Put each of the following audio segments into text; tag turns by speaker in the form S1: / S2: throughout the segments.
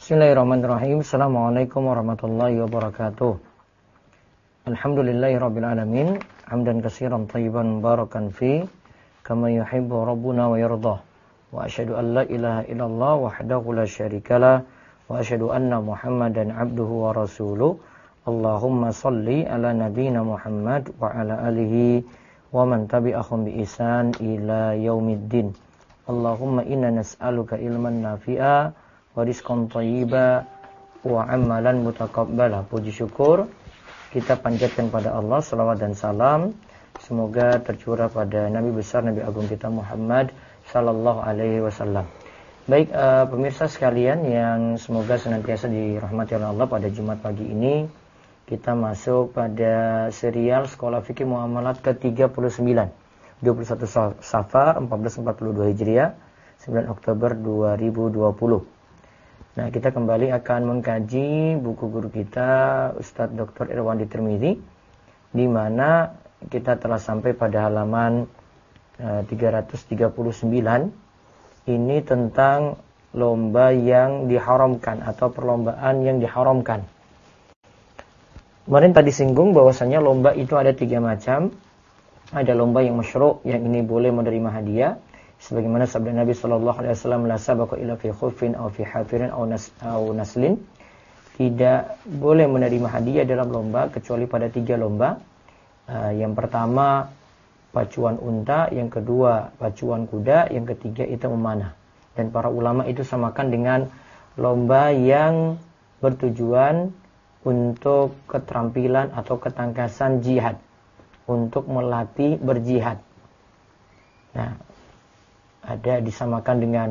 S1: Bismillahirrahmanirrahim. Assalamualaikum warahmatullahi wabarakatuh. Alhamdulillahirabbil alamin, hamdan katsiran thayyiban barakan fi kama yuhibbu rabbuna wa yardah. Wa asyhadu an la ilaha illallah wahdahu la syarikalah wa asyhadu anna Muhammadan abduhu wa rasuluh. Allahumma shalli ala nabiyyina Muhammad wa ala alihi wa man tabi'ahum bi ihsan ila yaumiddin. Allahumma inna nas'aluka ilman nafi'a wa rizqan thayyiba wa amalan mutaqabbala. Puji syukur kita panjatkan pada Allah, salawat dan salam semoga tercurah pada Nabi besar, Nabi agung kita Muhammad sallallahu alaihi wasallam. Baik, pemirsa sekalian yang semoga senantiasa dirahmati oleh Allah, pada Jumat pagi ini kita masuk pada serial Sekolah Fikih Muamalat ke-39, 21 Safar 1442 Hijriah, 9 Oktober 2020. Nah, kita kembali akan mengkaji buku guru kita Ustadz Dr. Irwandi Tirmidzi, di mana kita telah sampai pada halaman 339. Ini tentang lomba yang diharamkan atau perlombaan yang diharamkan. Kemarin tadi singgung bahwasanya lomba itu ada 3 macam. Ada lomba yang masyru', yang ini boleh menerima hadiah, sebagaimana sabda Nabi sallallahu alaihi wasallam, la sabaqa illa fi khuffin aw fi hafirin aw naslin. Tidak boleh menerima hadiah dalam lomba kecuali pada 3 lomba. Yang pertama pacuan unta, yang kedua pacuan kuda, yang ketiga itu memanah. Dan para ulama itu samakan dengan lomba yang bertujuan untuk keterampilan atau ketangkasan jihad, untuk melatih berjihad. Nah, ada disamakan dengan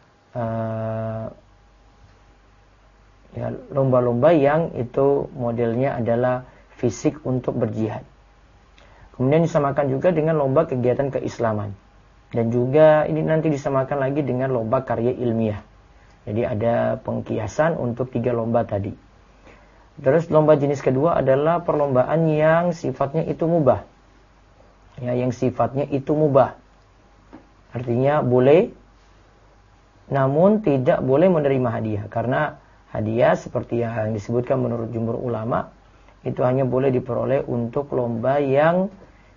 S1: lomba-lomba yang itu modelnya adalah fisik untuk berjihad. Kemudian disamakan juga dengan lomba kegiatan keislaman. Dan juga ini nanti disamakan lagi dengan lomba karya ilmiah. Jadi ada pengkiasan untuk 3 lomba tadi. Terus lomba jenis kedua adalah perlombaan yang sifatnya itu mubah. Ya, yang sifatnya itu mubah. Artinya boleh, namun tidak boleh menerima hadiah. Karena hadiah seperti yang disebutkan menurut jumhur ulama, itu hanya boleh diperoleh untuk lomba yang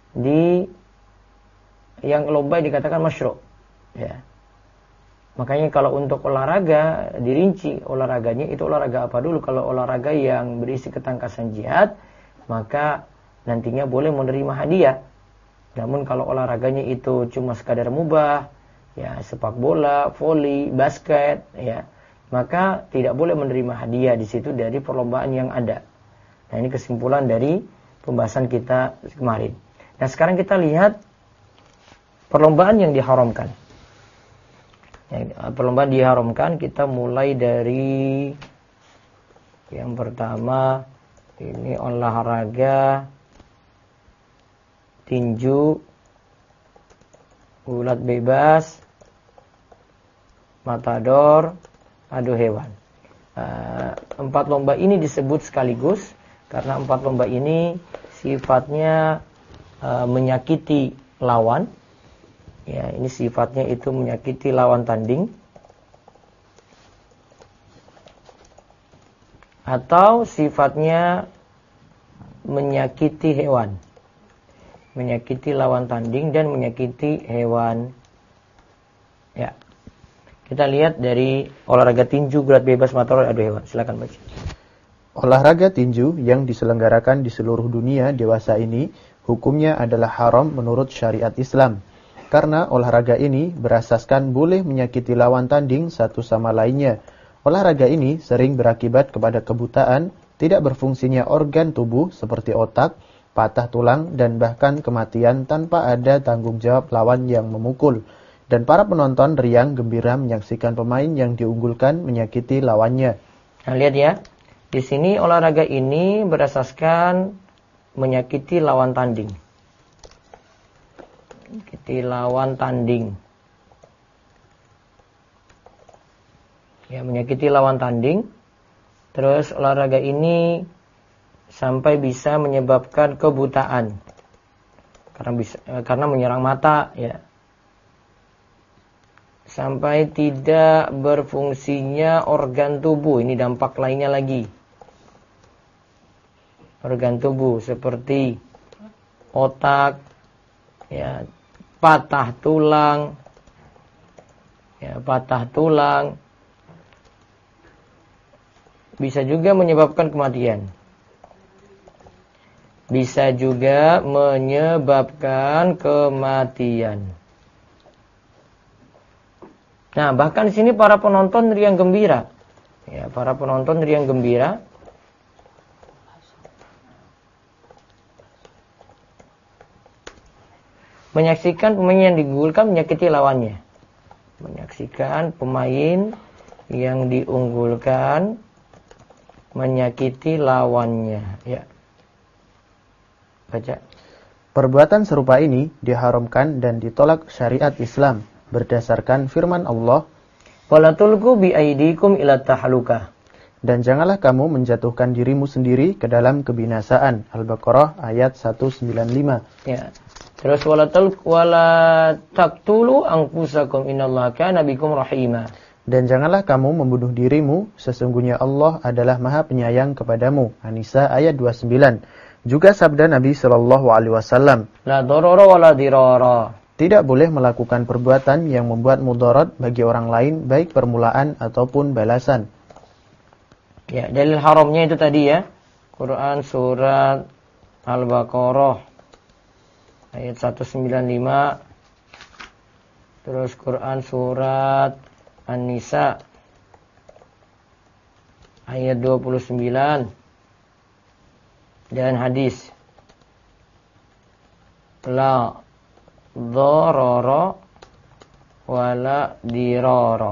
S1: lomba dikatakan masyru'. Ya. Makanya kalau untuk olahraga dirinci, olahraganya itu olahraga apa dulu. Kalau olahraga yang berisi ketangkasan jihad, maka nantinya boleh menerima hadiah. Namun kalau olahraganya itu cuma sekadar mubah, ya sepak bola, voli, basket, ya, maka tidak boleh menerima hadiah di situ dari perlombaan yang ada. Nah, ini kesimpulan dari pembahasan kita kemarin. Nah, sekarang kita lihat perlombaan yang diharamkan. Ya, perlombaan diharamkan, kita mulai dari yang pertama, ini olahraga tinju, ulat bebas, matador, adu hewan. 4 lomba ini disebut sekaligus karena 4 lomba ini sifatnya menyakiti lawan. Ya, ini sifatnya itu menyakiti lawan tanding. Atau sifatnya menyakiti hewan. Menyakiti lawan tanding dan menyakiti hewan. Ya. Kita lihat dari olahraga tinju, gulat bebas, matador, adu hewan. Silakan baca.
S2: Olahraga tinju yang diselenggarakan di seluruh dunia dewasa ini hukumnya adalah haram menurut syariat Islam. Karena olahraga ini berasaskan boleh menyakiti lawan tanding satu sama lainnya. Olahraga ini sering berakibat kepada kebutaan, tidak berfungsinya organ tubuh seperti otak, patah tulang, dan bahkan kematian tanpa ada tanggung jawab lawan yang memukul. Dan para penonton riang gembira menyaksikan pemain yang diunggulkan menyakiti lawannya.
S1: Nah, lihat ya. Di sini olahraga ini berasaskan menyakiti lawan tanding. Menyakiti lawan tanding. Ya, menyakiti lawan tanding. Terus olahraga ini sampai bisa menyebabkan kebutaan karena menyerang mata, ya. sampai tidak berfungsinya organ tubuh. Ini dampak lainnya lagi. Organ tubuh seperti otak, ya, patah tulang, bisa juga menyebabkan kematian. Bisa juga menyebabkan kematian. Nah, bahkan di sini para penonton riang gembira. Ya, para penonton riang gembira. Menyaksikan pemain yang diunggulkan menyakiti lawannya. Menyaksikan pemain yang diunggulkan menyakiti lawannya. Ya. Baca.
S2: Perbuatan serupa ini diharamkan dan ditolak syariat Islam berdasarkan firman Allah,
S1: "Wala tulqu bi aydikum ila tahlukah."
S2: Dan janganlah kamu menjatuhkan dirimu sendiri ke dalam kebinasaan. Al-Baqarah ayat 195.
S1: Ya. Terus wala taqtulu anfusakum innallaha kana bikum rahima.
S2: Dan janganlah kamu membunuh dirimu, sesungguhnya Allah adalah Maha Penyayang kepadamu. An-Nisa ayat 29. Juga sabda Nabi sallallahu alaihi wasallam,
S1: La darara wala dirara.
S2: tidak boleh melakukan perbuatan yang membuat mudarat bagi orang lain, baik permulaan ataupun balasan.
S1: Ya, dalil haramnya itu tadi ya. Quran surat Al-Baqarah ayat 195. Terus Quran surat An-Nisa ayat 29. Dan hadis la dharara wala dirara.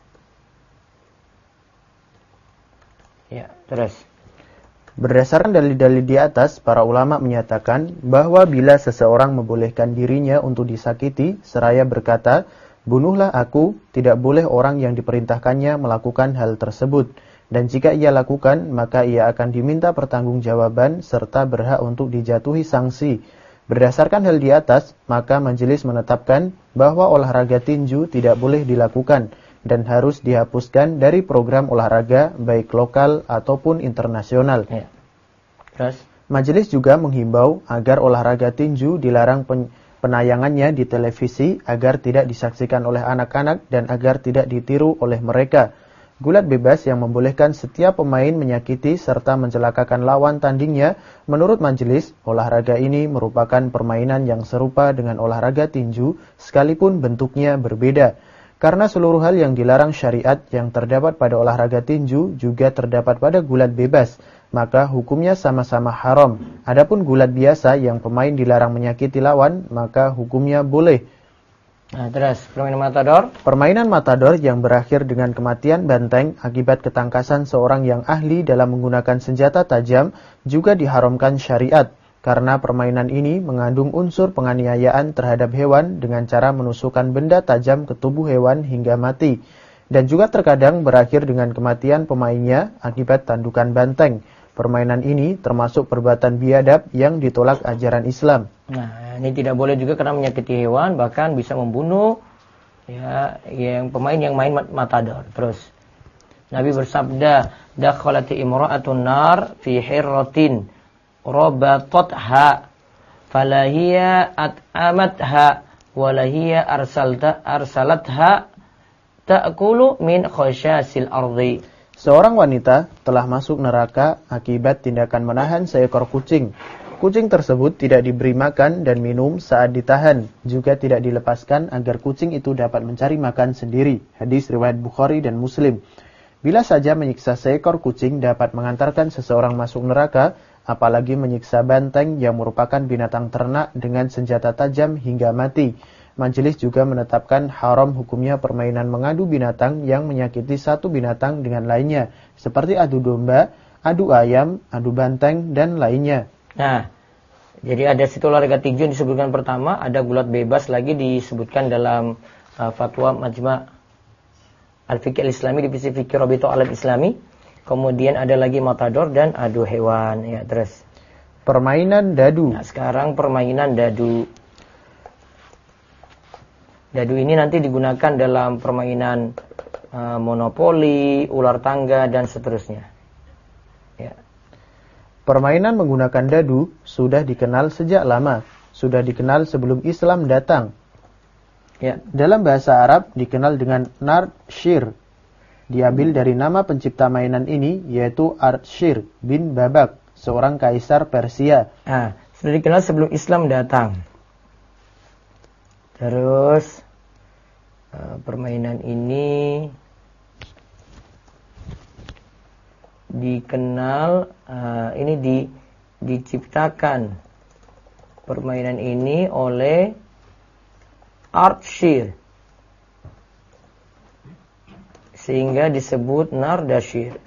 S1: Ya, terus.
S2: Berdasarkan dalil-dalil di atas, para ulama menyatakan bahwa bila seseorang membolehkan dirinya untuk disakiti, seraya berkata, bunuhlah aku, tidak boleh orang yang diperintahkannya melakukan hal tersebut. Dan jika ia lakukan, maka ia akan diminta pertanggungjawaban serta berhak untuk dijatuhi sanksi. Berdasarkan hal di atas, maka majelis menetapkan bahwa olahraga tinju tidak boleh dilakukan dan harus dihapuskan dari program olahraga baik lokal ataupun internasional.
S1: Ya. Terus?
S2: Majelis juga menghimbau agar olahraga tinju dilarang penayangannya di televisi agar tidak disaksikan oleh anak-anak dan agar tidak ditiru oleh mereka. Gulat bebas yang membolehkan setiap pemain menyakiti serta mencelakakan lawan tandingnya, menurut majelis, olahraga ini merupakan permainan yang serupa dengan olahraga tinju, sekalipun bentuknya berbeda. Karena seluruh hal yang dilarang syariat yang terdapat pada olahraga tinju juga terdapat pada gulat bebas, maka hukumnya sama-sama haram. Adapun gulat biasa yang pemain dilarang menyakiti lawan, maka hukumnya boleh.
S1: Nah, terus permainan matador.
S2: Permainan matador yang berakhir dengan kematian banteng akibat ketangkasan seorang yang ahli dalam menggunakan senjata tajam juga diharamkan syariat, karena permainan ini mengandung unsur penganiayaan terhadap hewan dengan cara menusukkan benda tajam ke tubuh hewan hingga mati, dan juga terkadang berakhir dengan kematian pemainnya akibat tandukan banteng. Permainan ini termasuk perbuatan biadab yang ditolak ajaran Islam.
S1: Nah, ini tidak boleh juga karena menyakiti hewan, bahkan bisa membunuh ya yang pemain yang main matador. Terus Nabi bersabda, dakhalati imra'atun nar fi hirratin rabatatha falahiya at'amatha walahiya arsalatha ta'kulu min khasyasil ardi.
S2: Seorang wanita telah masuk neraka akibat tindakan menahan seekor kucing. Kucing tersebut tidak diberi makan dan minum saat ditahan, juga tidak dilepaskan agar kucing itu dapat mencari makan sendiri. Hadis riwayat Bukhari dan Muslim. Bila saja menyiksa seekor kucing dapat mengantarkan seseorang masuk neraka, apalagi menyiksa banteng yang merupakan binatang ternak dengan senjata tajam hingga mati. Majelis juga menetapkan haram hukumnya permainan mengadu binatang yang menyakiti satu binatang dengan lainnya, seperti adu domba, adu ayam, adu banteng, dan lainnya.
S1: Nah, jadi ada situ olahraga tinju yang disebutkan pertama, ada gulat bebas lagi disebutkan dalam fatwa Majma' Al-Fiqh Al-Islami, divisi Fikih Rabithah Alam Islami. Kemudian ada lagi matador dan adu hewan. Ya, terus permainan dadu. Nah, sekarang permainan dadu. Dadu ini nanti digunakan dalam permainan monopoli, ular tangga, dan seterusnya. Ya.
S2: Permainan menggunakan dadu sudah dikenal sejak lama, sudah dikenal sebelum Islam datang.
S1: Ya.
S2: Dalam bahasa Arab dikenal dengan nardshir. Diambil dari nama pencipta mainan ini, yaitu Ardshir bin Babak, seorang kaisar Persia.
S1: Sudah dikenal sebelum Islam datang. Terus permainan ini dikenal, diciptakan permainan ini oleh Ardshir, sehingga disebut Nardashir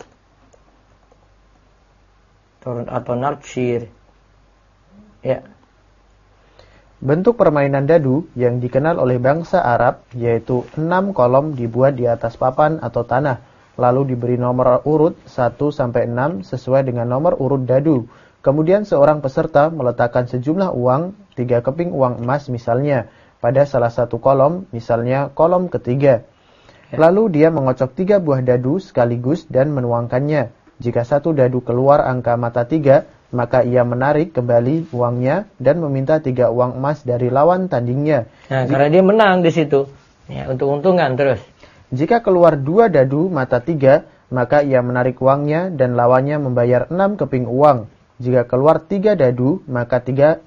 S1: atau Nardshir. Ya.
S2: Bentuk permainan dadu yang dikenal oleh bangsa Arab yaitu 6 kolom dibuat di atas papan atau tanah, lalu diberi nomor urut 1-6 sesuai dengan nomor urut dadu. Kemudian seorang peserta meletakkan sejumlah uang, 3 keping uang emas misalnya, pada salah satu kolom, misalnya kolom ketiga. Lalu dia mengocok 3 buah dadu sekaligus dan menuangkannya. Jika satu dadu keluar angka mata 3, maka ia menarik kembali uangnya dan meminta 3 uang emas dari lawan tandingnya.
S1: Karena dia menang di situ. Ya, untung-untungan terus.
S2: Jika keluar 2 dadu mata 3, maka ia menarik uangnya dan lawannya membayar 6 keping uang. Jika keluar 3 dadu mata 3,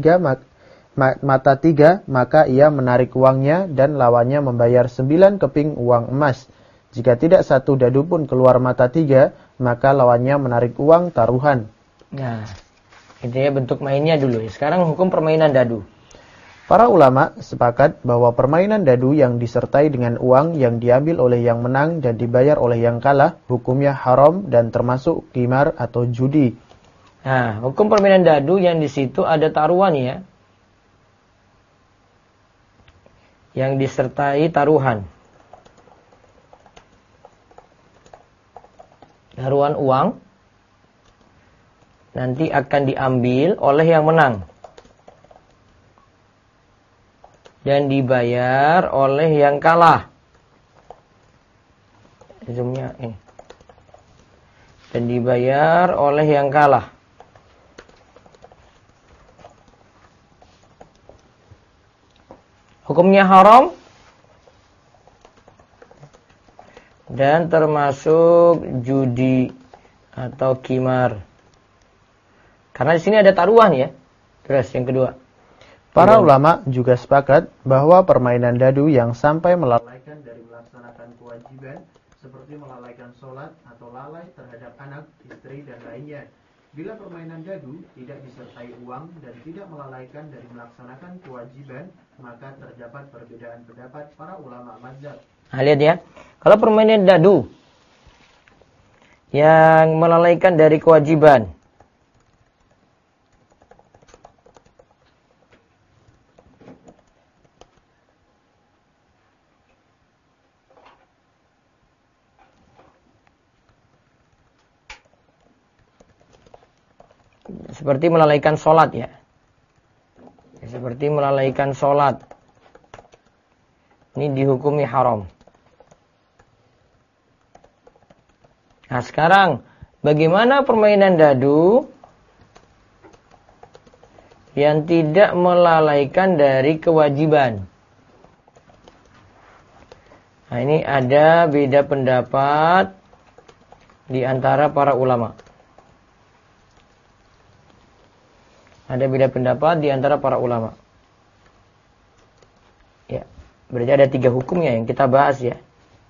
S2: maka ia menarik uangnya dan lawannya membayar 9 keping uang emas. Jika tidak satu dadu pun keluar mata 3, maka lawannya menarik uang taruhan.
S1: Nah, itu ya bentuk mainnya dulu. Sekarang hukum permainan dadu.
S2: Para ulama sepakat bahwa permainan dadu yang disertai dengan uang yang diambil oleh yang menang dan dibayar oleh yang kalah, hukumnya haram dan termasuk qimar atau judi.
S1: Nah, hukum permainan dadu yang di situ ada taruhan ya. Yang disertai taruhan. Taruhan uang nanti akan diambil oleh yang menang dan dibayar oleh yang kalah. Zoomnya ini. Dan dibayar oleh yang kalah. Hukumnya haram dan termasuk judi atau qimar. Karena di sini ada taruhan ya. Terus yang kedua.
S2: Para ulama juga sepakat bahwa permainan dadu yang sampai melalaikan dari melaksanakan kewajiban seperti melalaikan sholat atau lalai terhadap anak, istri, dan lainnya. Bila permainan dadu tidak disertai uang dan tidak melalaikan dari melaksanakan kewajiban, maka terdapat perbedaan pendapat para ulama mazhab.
S1: Nah, lihat ya. Kalau permainan dadu yang melalaikan dari kewajiban, seperti melalaikan sholat ya. Seperti melalaikan sholat. Ini dihukumi haram. Nah sekarang, bagaimana permainan dadu yang tidak melalaikan dari kewajiban? Nah ini ada beda pendapat di antara para ulama. Ada beda pendapat di antara para ulama. Ya, berarti ada 3 hukumnya yang kita bahas ya.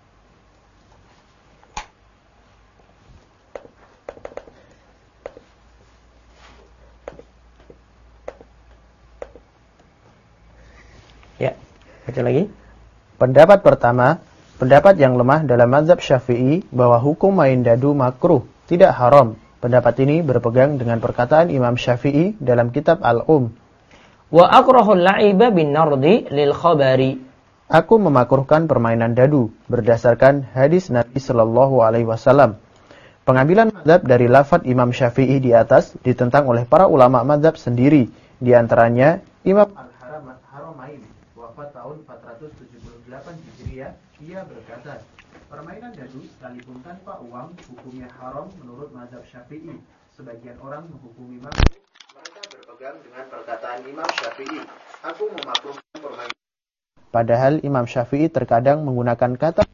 S1: Ya, baca lagi.
S2: Pendapat pertama, pendapat yang lemah dalam mazhab Syafi'i bahwa hukum main dadu makruh, tidak haram. Pendapat ini berpegang dengan perkataan Imam Syafi'i dalam kitab Al-Um.
S1: Wa akrahul la'iba bin nardi lil khabari.
S2: Aku memakruhkan permainan dadu berdasarkan hadis Nabi sallallahu alaihi wasallam. Pengambilan mazhab dari lafaz Imam Syafi'i di atas ditentang oleh para ulama mazhab sendiri, di antaranya Imam Al-Haramain wafat tahun 400 578 Hijriah, ia berkata, permainan dadu sekalipun tanpa uang hukumnya haram menurut mazhab Syafi'i. Sebagian orang menghukumi makruh. Mereka berpegang dengan perkataan Imam Syafi'i, aku memakruhkan permainan. Padahal Imam Syafi'i terkadang menggunakan kata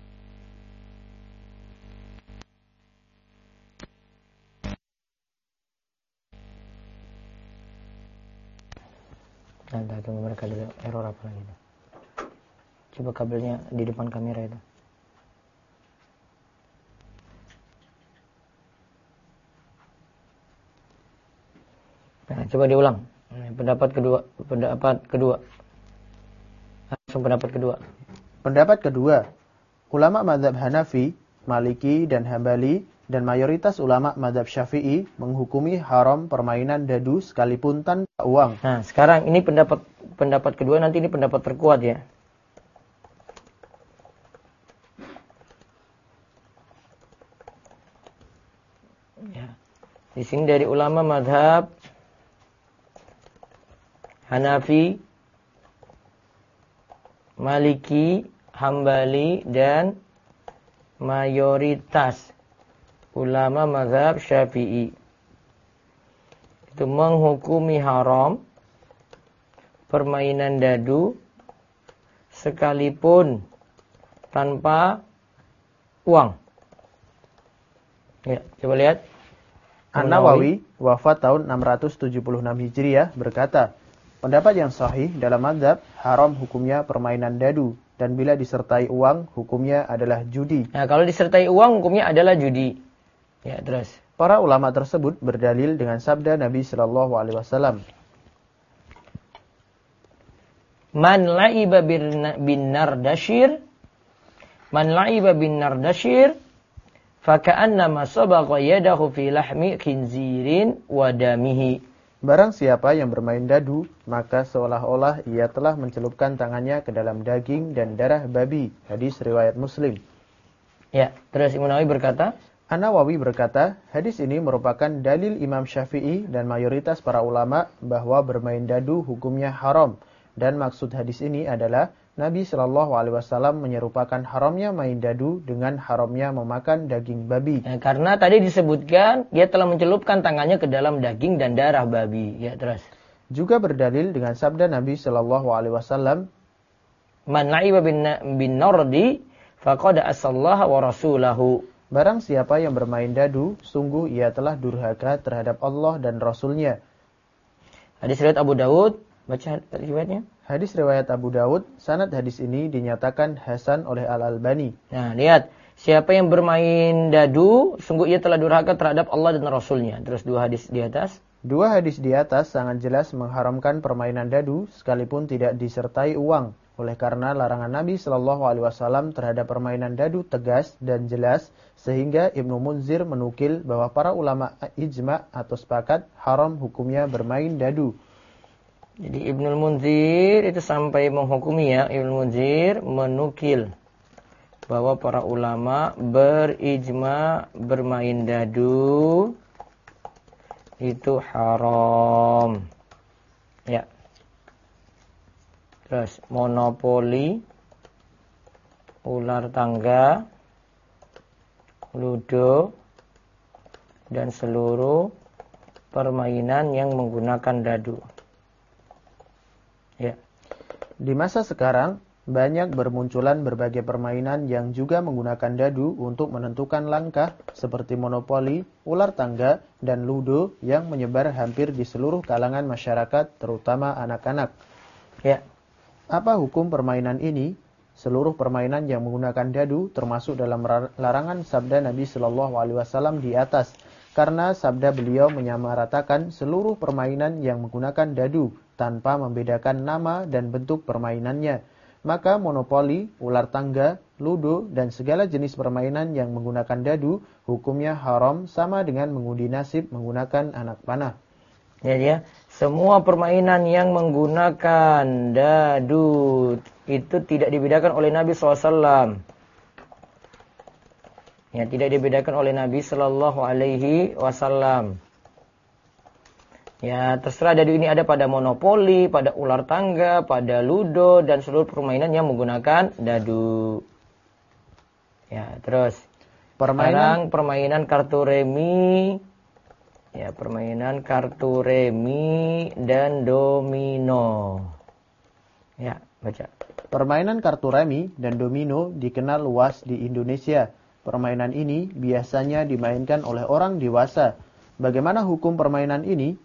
S1: Nah, tunggu mereka dulu. Error apa lagi itu? Coba kabelnya di depan kamera itu. Nah, coba diulang. Pendapat kedua. Langsung pendapat kedua.
S2: Pendapat kedua, ulama mazhab Hanafi, Maliki, dan Hambali dan mayoritas ulama mazhab Syafi'i menghukumi haram permainan dadu sekalipun tanpa uang.
S1: Nah, sekarang ini pendapat kedua, nanti ini pendapat terkuat ya. Ya. Di sini dari ulama mazhab Hanafi, Maliki, Hambali, dan mayoritas ulama mazhab Syafi'i itu menghukumi haram permainan dadu sekalipun tanpa uang. Ya, coba lihat.
S2: An-Nawawi wafat tahun 676 Hijriah berkata, pendapat yang sahih dalam mazhab haram hukumnya permainan dadu dan bila disertai uang hukumnya adalah judi.
S1: Nah, kalau disertai uang hukumnya adalah judi. Ya, terus.
S2: Para ulama tersebut berdalil dengan sabda Nabi sallallahu alaihi wasallam,
S1: Man la'iba bin nardashir faka'annama sabaqa yadahu fi lahmi khinzirin wa damihi.
S2: barang siapa yang bermain dadu, maka seolah-olah ia telah mencelupkan tangannya ke dalam daging dan darah babi. Hadis riwayat Muslim.
S1: Ya, terus Imam Nawawi berkata,
S2: An-Nawawi berkata, hadis ini merupakan dalil Imam Syafi'i dan mayoritas para ulama bahwa bermain dadu hukumnya haram. Dan maksud hadis ini adalah Nabi Shallallahu Alaihi Wasallam menyerupakan haramnya main dadu dengan haramnya memakan daging babi.
S1: Ya, karena tadi disebutkan dia telah mencelupkan tangannya ke dalam daging dan darah babi. Ya, terus.
S2: Juga berdalil dengan sabda Nabi Shallallahu Alaihi Wasallam,
S1: Man la'iba bin nardi faqad asallaha wa rasulahu.
S2: barang siapa yang bermain dadu, sungguh ia telah durhaka terhadap Allah dan Rasulnya.
S1: Hadis riwayat Abu Dawud, baca riwayatnya.
S2: Hadis riwayat Abu Dawud, sanad hadis ini dinyatakan hasan oleh Al-Albani.
S1: Nah, lihat. Siapa yang bermain dadu, sungguh ia telah durhaka terhadap Allah dan Rasulnya. Terus dua hadis di atas.
S2: Dua hadis di atas sangat jelas mengharamkan permainan dadu sekalipun tidak disertai uang. Oleh karena larangan Nabi Shallallahu Alaihi Wasallam terhadap permainan dadu tegas dan jelas, sehingga Ibnu Munzir menukil bahwa para ulama ijma atau sepakat haram hukumnya bermain dadu.
S1: Jadi Ibnu Munzir itu sampai menghukumi ya, Ibnu Munzir menukil bahwa para ulama berijma bermain dadu itu haram. Ya. Terus monopoli, ular tangga, ludo, dan seluruh permainan yang menggunakan dadu. Ya.
S2: Di masa sekarang, banyak bermunculan berbagai permainan yang juga menggunakan dadu untuk menentukan langkah seperti monopoli, ular tangga, dan ludo yang menyebar hampir di seluruh kalangan masyarakat, terutama anak-anak.
S1: Ya.
S2: Apa hukum permainan ini? Seluruh permainan yang menggunakan dadu termasuk dalam larangan sabda Nabi Shallallahu Alaihi Wasallam di atas, karena sabda beliau menyamaratakan seluruh permainan yang menggunakan dadu tanpa membedakan nama dan bentuk permainannya. Maka monopoli, ular tangga, ludo, dan segala jenis permainan yang menggunakan dadu hukumnya haram sama dengan mengundi nasib menggunakan anak panah.
S1: Ya. Semua permainan yang menggunakan dadu itu tidak dibedakan oleh Nabi SAW. Ya, tidak dibedakan oleh Nabi Sallallahu Alaihi Wasallam. Ya, terserah dadu ini ada pada monopoli, pada ular tangga, pada ludo, dan seluruh permainan yang menggunakan dadu. Ya, terus. Permainan kartu remi. Ya, permainan kartu remi dan domino. Ya, baca.
S2: Permainan kartu remi dan domino dikenal luas di Indonesia. Permainan ini biasanya dimainkan oleh orang dewasa. Bagaimana hukum permainan ini?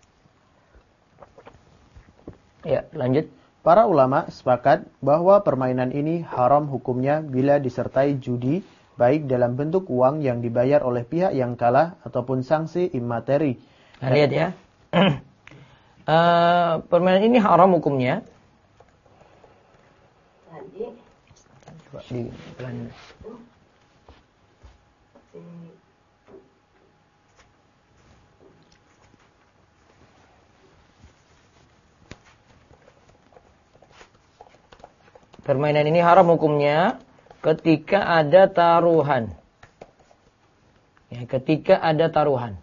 S1: Ya, lanjut.
S2: Para ulama sepakat bahwa permainan ini haram hukumnya bila disertai judi, baik dalam bentuk uang yang dibayar oleh pihak yang kalah ataupun sanksi imateri.
S1: Nah, lihat ya. Permainan ini haram hukumnya. Coba di Belanda. Permainan ini haram hukumnya ketika ada taruhan. Ya, ketika ada taruhan.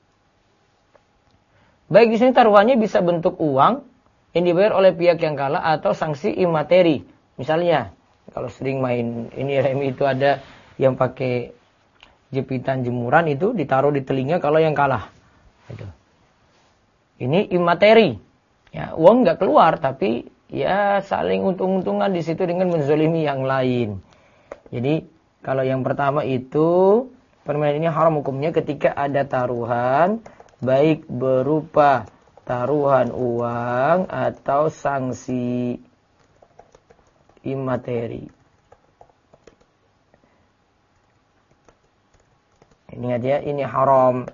S1: Baik di sini taruhannya bisa bentuk uang yang dibayar oleh pihak yang kalah atau sanksi imateri. Misalnya, kalau sering main ini remi itu ada yang pakai jepitan jemuran itu ditaruh di telinga kalau yang kalah. Gitu. Ini imateri. Ya, uang nggak keluar tapi ya saling untung-untungan di situ dengan menzolimi yang lain. Jadi kalau yang pertama itu permainan ini haram hukumnya ketika ada taruhan, baik berupa taruhan uang atau sanksi imateri. Ingat ya, ini haram.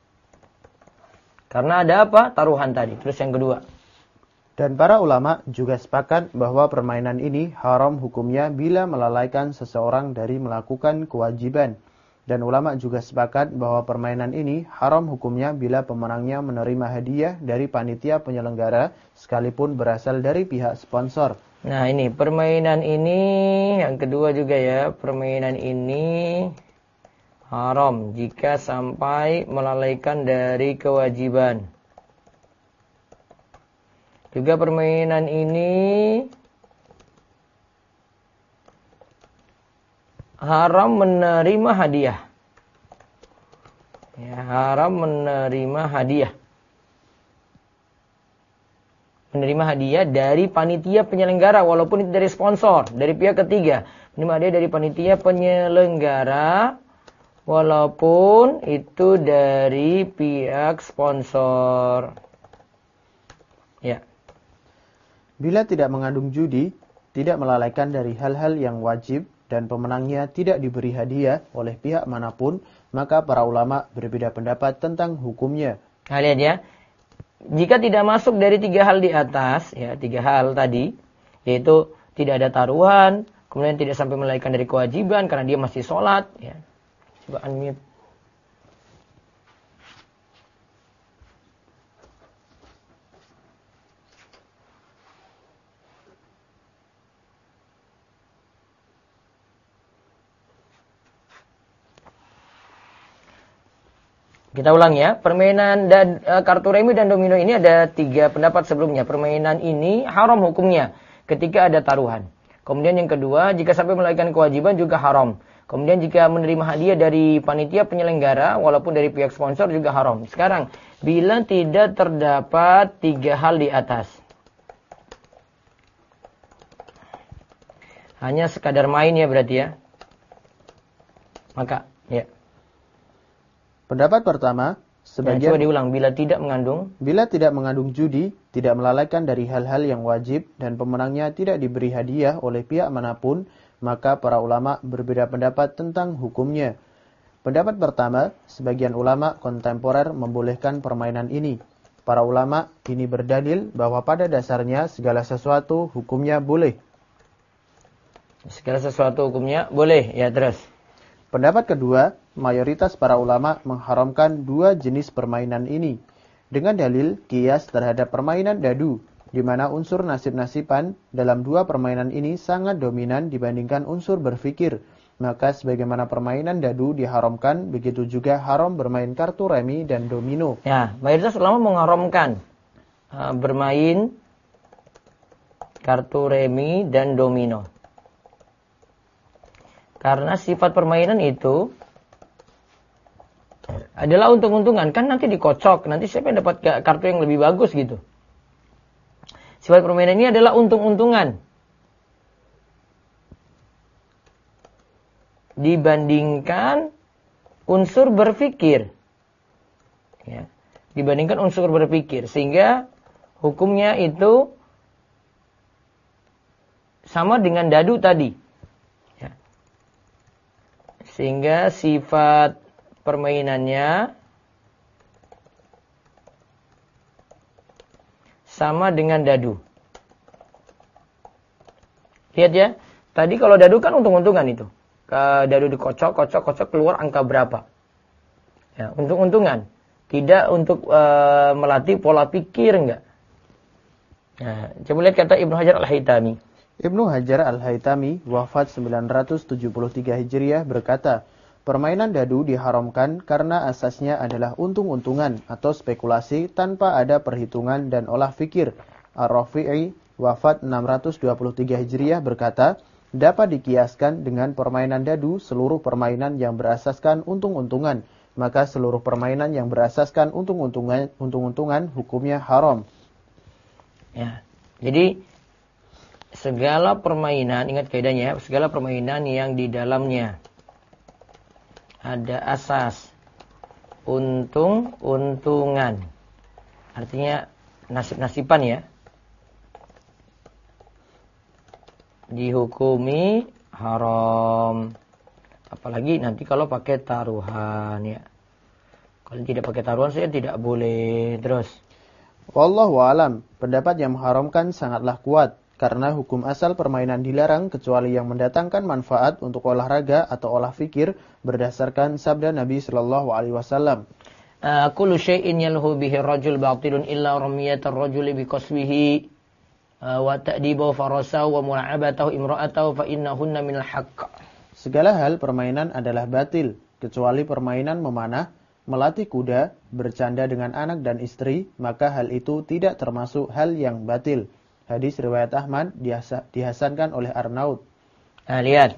S1: Karena ada apa? Taruhan tadi. Terus yang kedua.
S2: Dan para ulama juga sepakat bahwa permainan ini haram hukumnya bila melalaikan seseorang dari melakukan kewajiban. Dan ulama juga sepakat bahwa permainan ini haram hukumnya bila pemenangnya menerima hadiah dari panitia penyelenggara sekalipun berasal dari pihak sponsor.
S1: Nah ini permainan ini yang kedua juga ya. Permainan ini haram jika sampai melalaikan dari kewajiban. Juga permainan ini haram menerima hadiah. Ya, haram menerima hadiah. Menerima hadiah dari panitia penyelenggara walaupun itu dari sponsor, dari pihak ketiga. Menerima hadiah dari panitia penyelenggara walaupun itu dari pihak sponsor. Ya.
S2: Bila tidak mengandung judi, tidak melalaikan dari hal-hal yang wajib, dan pemenangnya tidak diberi hadiah oleh pihak manapun, maka para ulama berbeda pendapat tentang hukumnya.
S1: Nah, lihat ya. Jika tidak masuk dari 3 hal di atas, ya 3 hal tadi, yaitu tidak ada taruhan, kemudian tidak sampai melalaikan dari kewajiban karena dia masih sholat. Ya. Coba unmute. Kita ulang ya, permainan dan kartu remi dan domino ini ada 3 pendapat sebelumnya. Permainan ini haram hukumnya ketika ada taruhan. Kemudian yang kedua, jika sampai melalaikan kewajiban juga haram. Kemudian jika menerima hadiah dari panitia penyelenggara walaupun dari pihak sponsor juga haram. Sekarang, bila tidak terdapat 3 hal di atas. Hanya sekadar main ya berarti ya. Maka, ya.
S2: Pendapat pertama, sebagian
S1: coba diulang, bila tidak mengandung
S2: judi, tidak melalaikan dari hal-hal yang wajib, dan pemenangnya tidak diberi hadiah oleh pihak manapun, maka para ulama berbeda pendapat tentang hukumnya. Pendapat pertama, sebagian ulama kontemporer membolehkan permainan ini. Para ulama ini berdalil bahwa pada dasarnya segala sesuatu hukumnya boleh.
S1: Segala sesuatu hukumnya boleh, ya terus.
S2: Pendapat kedua, mayoritas para ulama mengharamkan 2 jenis permainan ini. Dengan dalil kias terhadap permainan dadu, di mana unsur nasib-nasiban dalam 2 permainan ini sangat dominan dibandingkan unsur berfikir. Maka sebagaimana permainan dadu diharamkan, begitu juga haram bermain kartu remi dan domino.
S1: Ya, mayoritas ulama mengharamkan bermain kartu remi dan domino. Karena sifat permainan itu adalah untung-untungan. Kan nanti dikocok, nanti siapa yang dapat kartu yang lebih bagus gitu. Sifat permainan ini adalah untung-untungan. Dibandingkan unsur berpikir, ya, dibandingkan unsur berpikir, sehingga hukumnya itu sama dengan dadu tadi, ya. Sehingga sifat permainannya sama dengan dadu. Lihat ya, tadi kalau dadu kan untung-untungan itu. Dadu dikocok keluar angka berapa. Ya, untung-untungan. Tidak untuk melatih pola pikir, enggak. Nah, coba lihat kata Ibnu Hajar Al-Haytami.
S2: Ibnu Hajar Al-Haytami, wafat 973 Hijriah, berkata, permainan dadu diharamkan karena asasnya adalah untung-untungan atau spekulasi tanpa ada perhitungan dan olah fikir. Ar-Rafi'i, wafat 623 Hijriah, berkata, dapat dikiaskan dengan permainan dadu seluruh permainan yang berasaskan untung-untungan. Maka seluruh permainan yang berasaskan untung-untungan hukumnya haram.
S1: Ya, jadi segala permainan, ingat kaidahnya, segala permainan yang di dalamnya ada asas untung-untungan, artinya nasib-nasiban ya, dihukumi haram. Apalagi nanti kalau pakai taruhan ya. Kalau tidak pakai taruhan saya tidak boleh. Terus.
S2: Wallahu alam, pendapat yang mengharamkan sangatlah kuat. Karena hukum asal permainan dilarang kecuali yang mendatangkan manfaat untuk olahraga atau olah fikir berdasarkan sabda Nabi Sallallahu Alaihi Wasallam.
S1: Kullu syai'in yalhu bihi rajul batilun illa ramiyatar rajuli biqasbihi wa ta'dibu farasahu wa mula'abatahu imra'atahu fa innahunna minal haqq.
S2: Segala hal permainan adalah batil kecuali permainan memanah, melatih kuda, bercanda dengan anak dan istri, maka hal itu tidak termasuk hal yang batil. Hadis riwayat Ahmad dihasankan oleh Arnaud.
S1: Nah, lihat.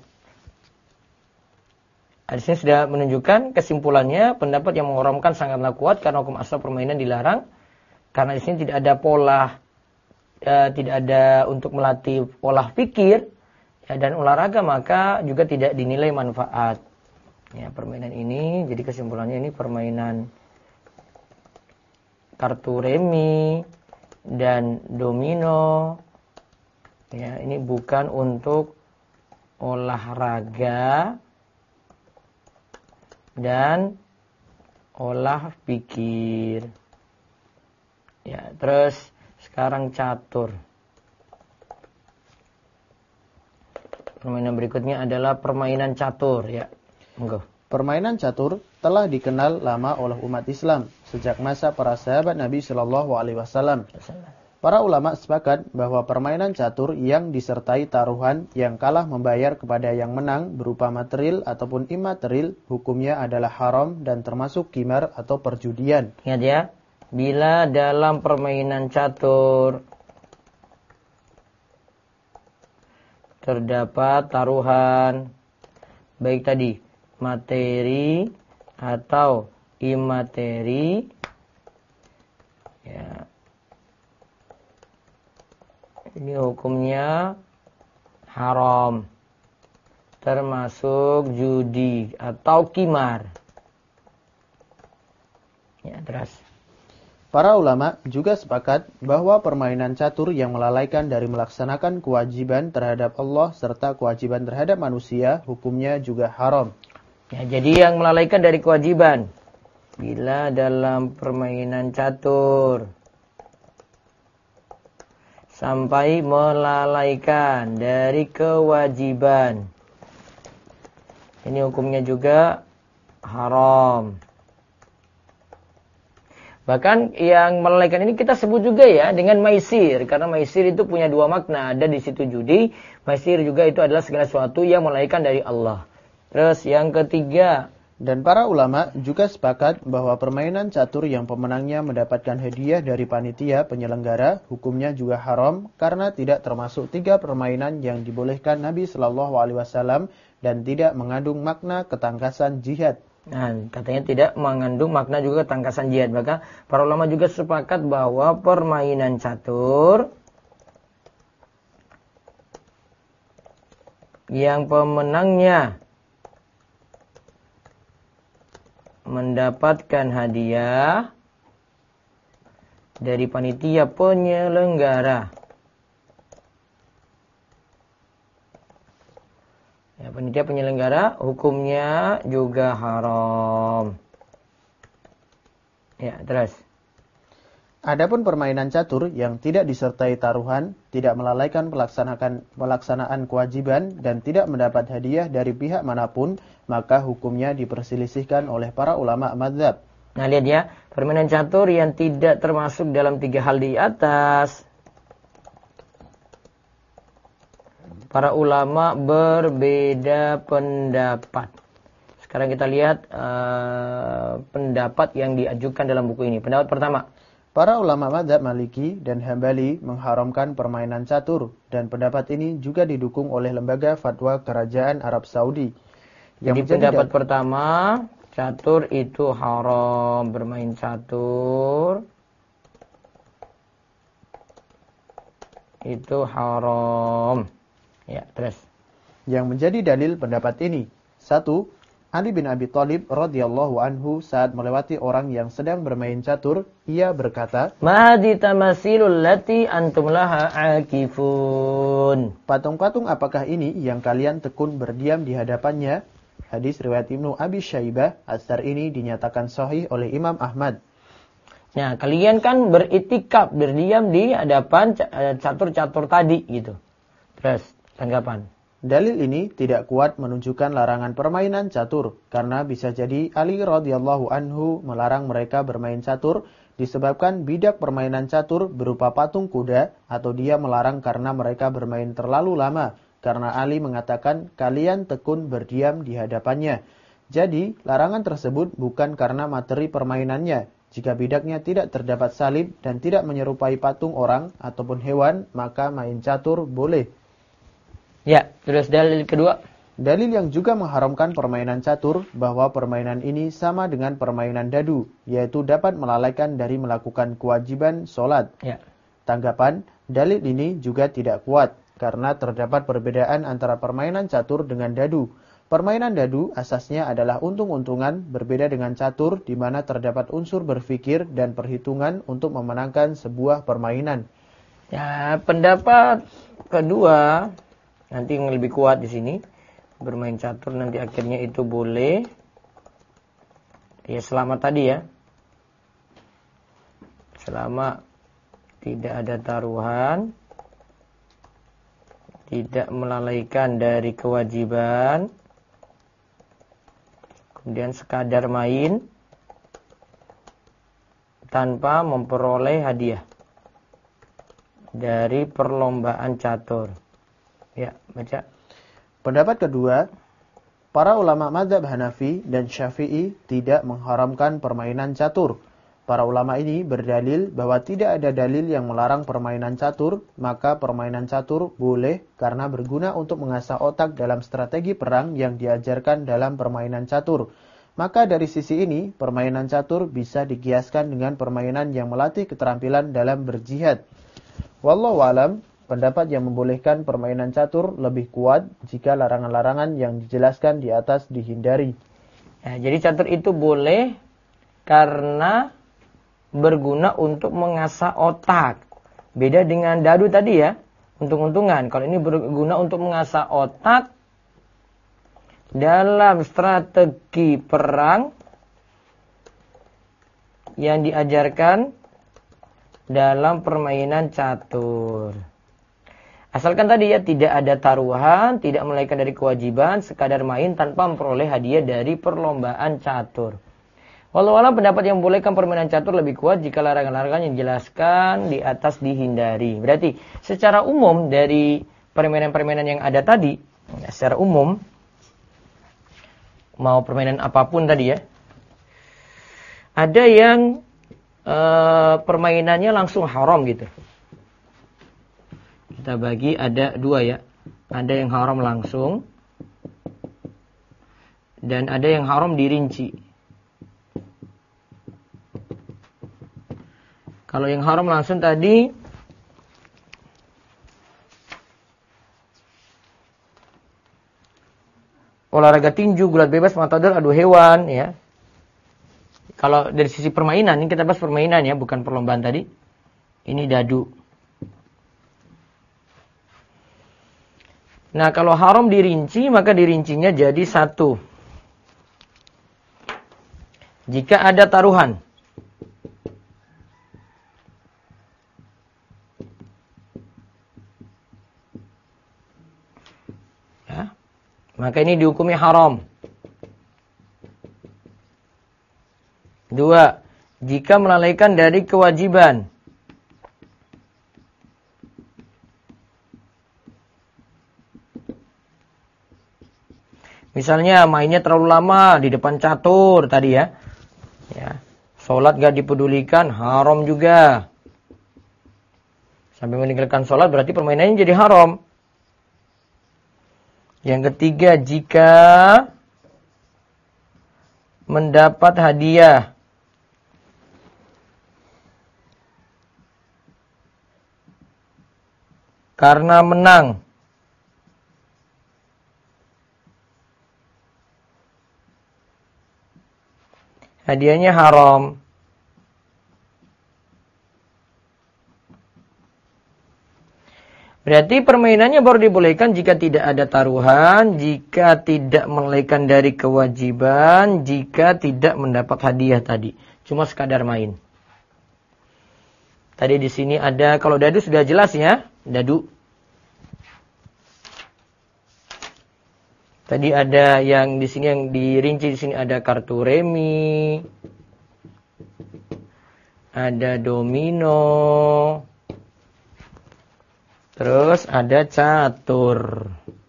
S1: Hadisnya sudah menunjukkan kesimpulannya pendapat yang mengharamkan sangatlah kuat karena hukum asal permainan dilarang. Karena di sini tidak ada pola, tidak ada untuk melatih olah pikir ya, dan olahraga, maka juga tidak dinilai manfaat. Ya, permainan ini, jadi kesimpulannya ini permainan kartu remi dan domino. Ya, ini bukan untuk olahraga dan olah pikir. Ya, terus sekarang catur. Permainan berikutnya adalah permainan catur ya. Enggak.
S2: Permainan catur telah dikenal lama oleh umat Islam sejak masa para sahabat Nabi Shallallahu Alaihi Wasallam. Para ulama sepakat bahwa permainan catur yang disertai taruhan yang kalah membayar kepada yang menang berupa material ataupun imaterial hukumnya adalah haram dan termasuk qimar atau perjudian.
S1: Ingat ya, bila dalam permainan catur terdapat taruhan baik tadi materi atau imateri ya, ini hukumnya haram, termasuk judi atau qimar. Ya, terus.
S2: Para ulama juga sepakat bahwa permainan catur yang melalaikan dari melaksanakan kewajiban terhadap Allah serta kewajiban terhadap manusia, hukumnya juga haram.
S1: Ya, jadi yang melalaikan dari kewajiban, bila dalam permainan catur sampai melalaikan dari kewajiban, ini hukumnya juga haram. Bahkan yang melalaikan ini kita sebut juga ya dengan maisir, karena maisir itu punya dua makna, ada di situ judi, maisir juga itu adalah segala sesuatu yang melalaikan dari Allah. Terus yang ketiga.
S2: Dan para ulama juga sepakat bahwa permainan catur yang pemenangnya mendapatkan hadiah dari panitia penyelenggara hukumnya juga haram karena tidak termasuk 3 permainan yang dibolehkan Nabi Shallallahu Alaihi Wasallam dan tidak mengandung makna ketangkasan jihad.
S1: Nah, katanya tidak mengandung makna juga ketangkasan jihad. Maka para ulama juga sepakat bahwa permainan catur yang pemenangnya mendapatkan hadiah dari panitia penyelenggara. Ya, panitia penyelenggara hukumnya juga haram. Ya, terus.
S2: Adapun permainan catur yang tidak disertai taruhan, tidak melalaikan pelaksanaan kewajiban dan tidak mendapat hadiah dari pihak manapun, maka hukumnya diperselisihkan oleh para ulama mazhab.
S1: Nah, lihat ya, permainan catur yang tidak termasuk dalam 3 hal di atas. Para ulama berbeda pendapat. Sekarang kita lihat pendapat yang diajukan dalam buku ini. Pendapat pertama.
S2: Para ulama mazhab Maliki dan Hambali mengharamkan permainan catur dan pendapat ini juga didukung oleh lembaga fatwa kerajaan Arab Saudi.
S1: Jadi pendapat pertama, catur itu haram, bermain catur itu haram. Ya, terus.
S2: Yang menjadi dalil pendapat ini, 1. Ali bin Abi Thalib radhiyallahu anhu saat melewati orang yang sedang bermain catur, ia berkata,
S1: "Mahdi tamasilul lati antum laha akifun."
S2: Patung-patung apakah ini yang kalian tekun berdiam di hadapannya? Hadis riwayat Ibnu Abi Syaibah, asar ini dinyatakan sahih oleh Imam Ahmad.
S1: Nah, kalian kan beritikaf, berdiam di hadapan catur-catur tadi gitu. Terus, tanggapan.
S2: Dalil ini tidak kuat menunjukkan larangan permainan catur, karena bisa jadi Ali radhiyallahu anhu melarang mereka bermain catur disebabkan bidak permainan catur berupa patung kuda, atau dia melarang karena mereka bermain terlalu lama, karena Ali mengatakan kalian tekun berdiam di hadapannya. Jadi, larangan tersebut bukan karena materi permainannya. Jika bidaknya tidak terdapat salib dan tidak menyerupai patung orang ataupun hewan, maka main catur boleh.
S1: Ya, terus dalil kedua.
S2: Dalil yang juga mengharamkan permainan catur bahwa permainan ini sama dengan permainan dadu, yaitu dapat melalaikan dari melakukan kewajiban sholat.
S1: Ya.
S2: Tanggapan, dalil ini juga tidak kuat, karena terdapat perbedaan antara permainan catur dengan dadu. Permainan dadu asasnya adalah untung-untungan, berbeda dengan catur di mana terdapat unsur berpikir dan perhitungan untuk memenangkan sebuah permainan.
S1: Ya, pendapat kedua nanti yang lebih kuat di sini, bermain catur nanti akhirnya itu boleh. Ya, selama tadi ya. Selama tidak ada taruhan, tidak melalaikan dari kewajiban, kemudian sekadar main tanpa memperoleh hadiah dari perlombaan catur. Ya, baca.
S2: Pendapat kedua, para ulama mazhab Hanafi dan Syafi'i tidak mengharamkan permainan catur. Para ulama ini berdalil bahwa tidak ada dalil yang melarang permainan catur, maka permainan catur boleh karena berguna untuk mengasah otak dalam strategi perang yang diajarkan dalam permainan catur. Maka dari sisi ini, permainan catur bisa dikiaskan dengan permainan yang melatih keterampilan dalam berjihad. Wallahu a'lam. Pendapat yang membolehkan permainan catur lebih kuat jika larangan-larangan yang dijelaskan di atas dihindari.
S1: Ya, jadi catur itu boleh karena berguna untuk mengasah otak. Beda dengan dadu tadi ya, untung-untungan. Kalau ini berguna untuk mengasah otak dalam strategi perang yang diajarkan dalam permainan catur. Asalkan tadi ya tidak ada taruhan, tidak melalaikan dari kewajiban, sekadar main tanpa memperoleh hadiah dari perlombaan catur. Walau pendapat yang membolehkan permainan catur lebih kuat jika larangan-larangan yang dijelaskan di atas dihindari. Berarti secara umum dari permainan-permainan yang ada tadi, secara umum mau permainan apapun tadi ya. Ada yang permainannya langsung haram gitu. Kita bagi ada dua ya. Ada yang haram langsung dan ada yang haram dirinci. Kalau yang haram langsung tadi olahraga tinju, gulat bebas, matador, adu hewan ya. Kalau dari sisi permainan, ini kita bahas permainan ya, bukan perlombaan tadi. Ini dadu. Nah, kalau haram dirinci, maka dirincinya jadi satu. Jika ada taruhan. Ya, maka ini dihukumi haram. Dua, jika melalaikan dari kewajiban. Misalnya mainnya terlalu lama di depan catur tadi ya. Ya, sholat gak dipedulikan, haram juga. Sampai meninggalkan sholat berarti permainannya jadi haram. Yang ketiga, jika mendapat hadiah. Karena menang. Hadiahnya haram. Berarti permainannya baru dibolehkan jika tidak ada taruhan, jika tidak melalaikan dari kewajiban, jika tidak mendapat hadiah tadi. Cuma sekadar main. Tadi di sini ada, kalau dadu sudah jelas ya, dadu. Tadi ada yang di sini yang dirinci, di sini ada kartu remi, ada domino, terus ada catur.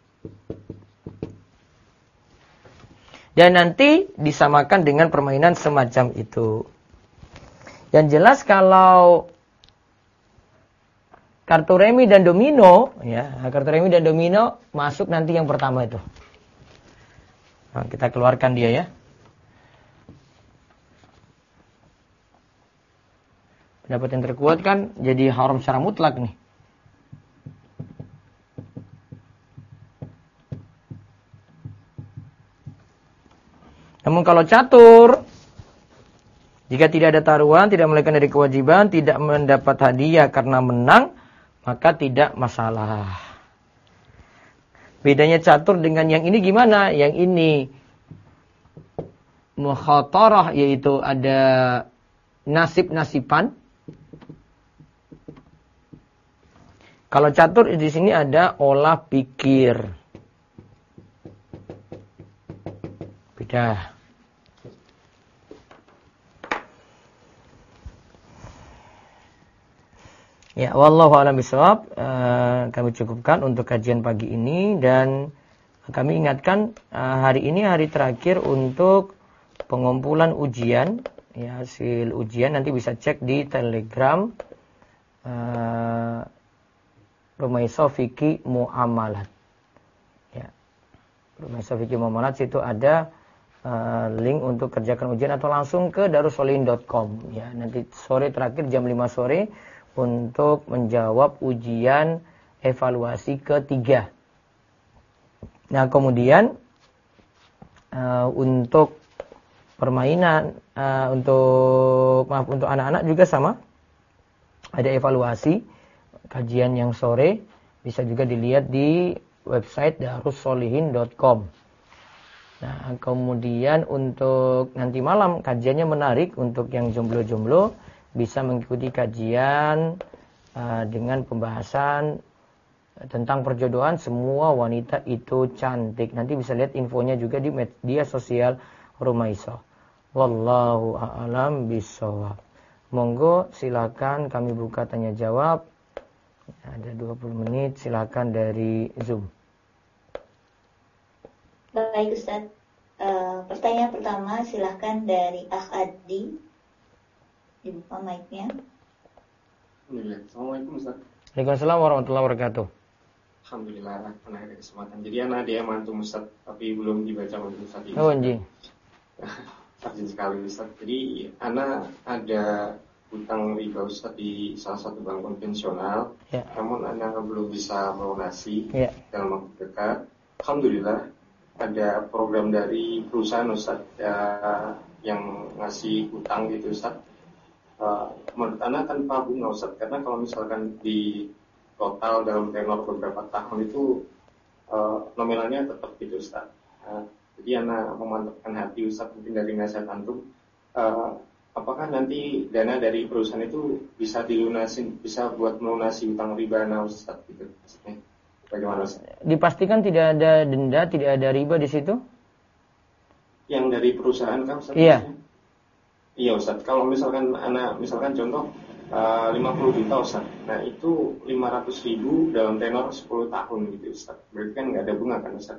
S1: Dan nanti disamakan dengan permainan semacam itu. Yang jelas kalau kartu remi dan domino, ya, kartu remi dan domino masuk nanti yang pertama itu. Nah, kita keluarkan dia ya. Pendapat yang terkuat kan jadi haram secara mutlak nih. Namun kalau catur, jika tidak ada taruhan, tidak melalaikan dari kewajiban, tidak mendapat hadiah karena menang, maka tidak masalah. Bedanya catur dengan yang ini gimana? Yang ini mukhatarah, yaitu ada nasib-nasiban. Kalau catur di sini ada olah pikir. Beda. Ya, wallahu a'lam bishawab. Kami cukupkan untuk kajian pagi ini dan kami ingatkan hari ini hari terakhir untuk pengumpulan ujian. Ya, hasil ujian nanti bisa cek di Telegram Rumaiso Fikih Muamalat. Ya. Rumaiso Fikih Muamalat situ ada link untuk kerjakan ujian atau langsung ke darussolihin.com. Ya, nanti sore terakhir jam 5 sore untuk menjawab ujian evaluasi ketiga. Nah, kemudian untuk permainan untuk anak-anak juga sama. Ada evaluasi kajian yang sore, bisa juga dilihat di website darussolihin.com. Nah, kemudian untuk nanti malam kajiannya menarik untuk yang jomblo-jomblo. Bisa mengikuti kajian dengan pembahasan tentang perjodohan. Semua wanita itu cantik. Nanti bisa lihat infonya juga di media sosial Rumaiso. Wallahu a'lam bishawab. Monggo silakan kami buka tanya jawab. Ada 20 menit, silakan dari Zoom.
S3: Baik Ustaz. Pertanyaan pertama silahkan dari Akh Adi, dibuka mic-nya.
S4: Assalamualaikum Ustaz.
S1: Waalaikumsalam warahmatullahi wabarakatuh.
S4: Alhamdulillah pernah ada kesempatan. Jadi anak dia mantu Ustaz, tapi belum dibaca untuk Ustaz ini.
S1: Oh anjing.
S4: Rajin sekali Ustaz. Jadi anak ada hutang riba Ustaz di salah satu bank konvensional.
S1: Ya.
S4: Namun anak belum bisa melunasi dalam waktu dekat. Alhamdulillah ada program dari perusahaan Ustaz yang ngasih hutang gitu Ustaz. Menurut anak tanpa bunga Ustaz, karena kalau misalkan di total dalam tenor beberapa tahun itu nominalnya tetap gitu Ustaz. Jadi anak memantapkan hati Ustaz mungkin dari nasihat antum, apakah nanti dana dari perusahaan itu bisa dilunasin, bisa buat melunasi utang riba anak Ustaz gitu maksudnya. Bagaimana Ustaz?
S1: Dipastikan tidak ada denda, tidak ada riba di situ?
S4: Yang dari perusahaan kan Ustaz?
S1: Iya.
S4: Iya Ustaz, kalau misalkan anak, misalkan contoh 50 juta Ustaz, nah itu 500.000 dalam tenor 10 tahun gitu Ustaz. Berarti kan nggak ada bunga kan Ustaz?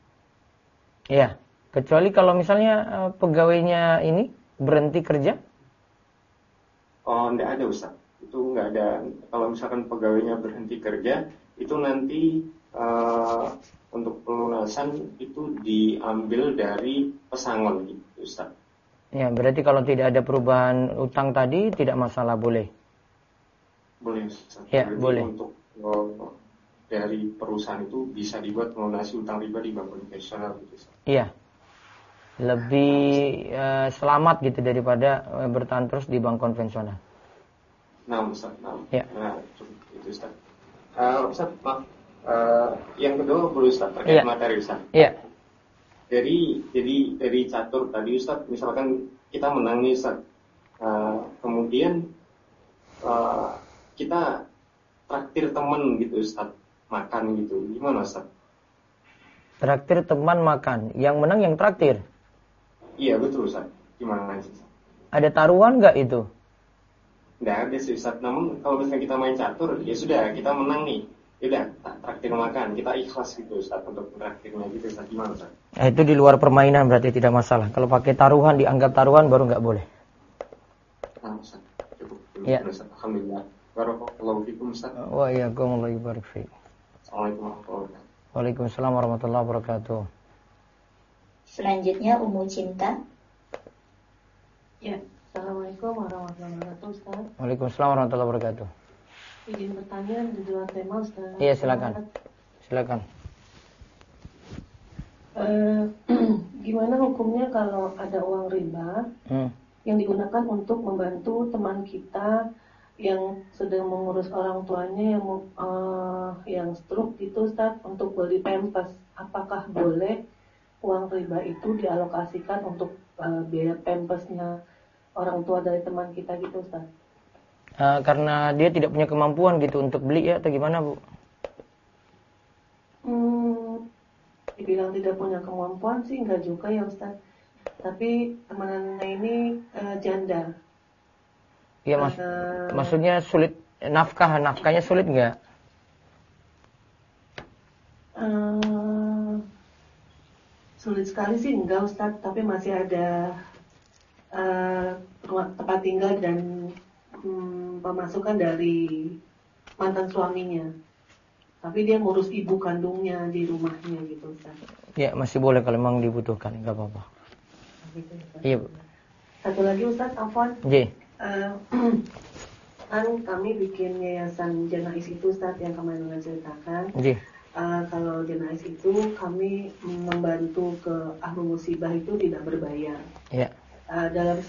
S1: Iya, kecuali kalau misalnya pegawainya ini berhenti kerja?
S4: Oh, nggak ada Ustaz, itu nggak ada. Kalau misalkan pegawainya berhenti kerja, itu nanti untuk pelunasan itu diambil dari pesangon gitu Ustaz.
S1: Ya, berarti kalau tidak ada perubahan utang tadi tidak masalah, boleh.
S4: Boleh Ustaz.
S1: Ya,
S4: berarti
S1: boleh.
S4: Untuk dari perusahaan itu bisa dibuat melunasi utang riba di bank konvensional gitu Ustaz.
S1: Iya. Lebih selamat gitu daripada bertahan terus di bank konvensional.
S4: Nah Ustaz,
S1: Ya.
S4: Nah, itu Ustaz. Ustaz, maaf. Yang kedua boleh Ustaz terkait materi Ustaz.
S1: Iya.
S4: Jadi dari catur tadi Ustaz, misalkan kita menang nih Ustaz, kemudian kita traktir teman gitu Ustaz, makan gitu, gimana Ustaz?
S1: Traktir teman makan, yang menang yang traktir.
S4: Iya betul Ustaz, gimana Ustaz?
S1: Ada taruhan nggak itu?
S4: Nggak ada sih Ustaz, namun kalau misalnya kita main catur, ya sudah kita menang nih. Yaudah, traktir makan, kita ikhlas gitu Ustaz untuk traktirnya gitu Ustaz, gimana Ustaz?
S1: Itu di luar permainan berarti tidak masalah. Kalau pakai taruhan, dianggap taruhan baru nggak boleh.
S4: Nah Ustaz, cukup.
S1: Ya.
S4: Ustaz. Alhamdulillah. Barakallahu fikum Ustaz.
S1: Wa iyyakum, Allahu barik fiik.
S4: Assalamualaikum warahmatullahi wabarakatuh.
S1: Waalaikumsalam warahmatullahi wabarakatuh.
S3: Selanjutnya Umu Cinta.
S5: Ya, Assalamualaikum warahmatullahi wabarakatuh Ustaz.
S1: Waalaikumsalam warahmatullahi wabarakatuh.
S5: Izin bertanya di luar tema Ustaz.
S1: Iya, silakan. Silakan.
S5: Gimana hukumnya kalau ada uang riba yang digunakan untuk membantu teman kita yang sedang mengurus orang tuanya yang stroke gitu Ustaz, untuk beli pampers? Apakah boleh uang riba itu dialokasikan untuk biaya pampersnya orang tua dari teman kita gitu Ustaz?
S1: Karena dia tidak punya kemampuan gitu untuk beli ya, atau gimana Bu?
S5: Dibilang tidak punya kemampuan sih enggak juga ya Ustaz. Tapi temannya ini janda.
S1: Iya maksudnya sulit nafkahnya sulit nggak?
S5: Sulit sekali sih enggak Ustaz, tapi masih ada tempat tinggal dan pemasukan dari mantan suaminya. Tapi dia ngurus ibu kandungnya di rumahnya gitu Ustaz.
S1: Ya masih boleh kalau memang dibutuhkan, nggak apa-apa.
S5: Gitu,
S1: Iya Bu.
S5: Satu lagi Ustaz, afwan.
S1: Iya.
S5: Kan kami bikin yayasan Janais itu Ustaz, yang kemarin ceritakan.
S1: Iya.
S5: Kalau Janais itu kami membantu ke ahlu musibah itu tidak berbayar.
S1: Iya.
S5: Dalam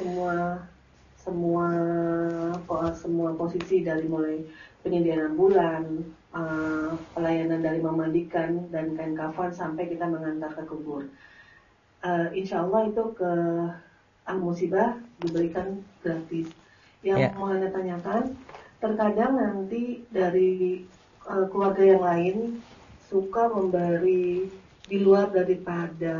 S5: semua posisi, dari mulai penyediaan bulan, pelayanan dari memandikan dan kain kafan sampai kita mengantar ke kubur. Insya Allah itu ke al-musibah diberikan gratis. Yang mau Anda tanyakan, terkadang nanti dari keluarga yang lain suka memberi di luar daripada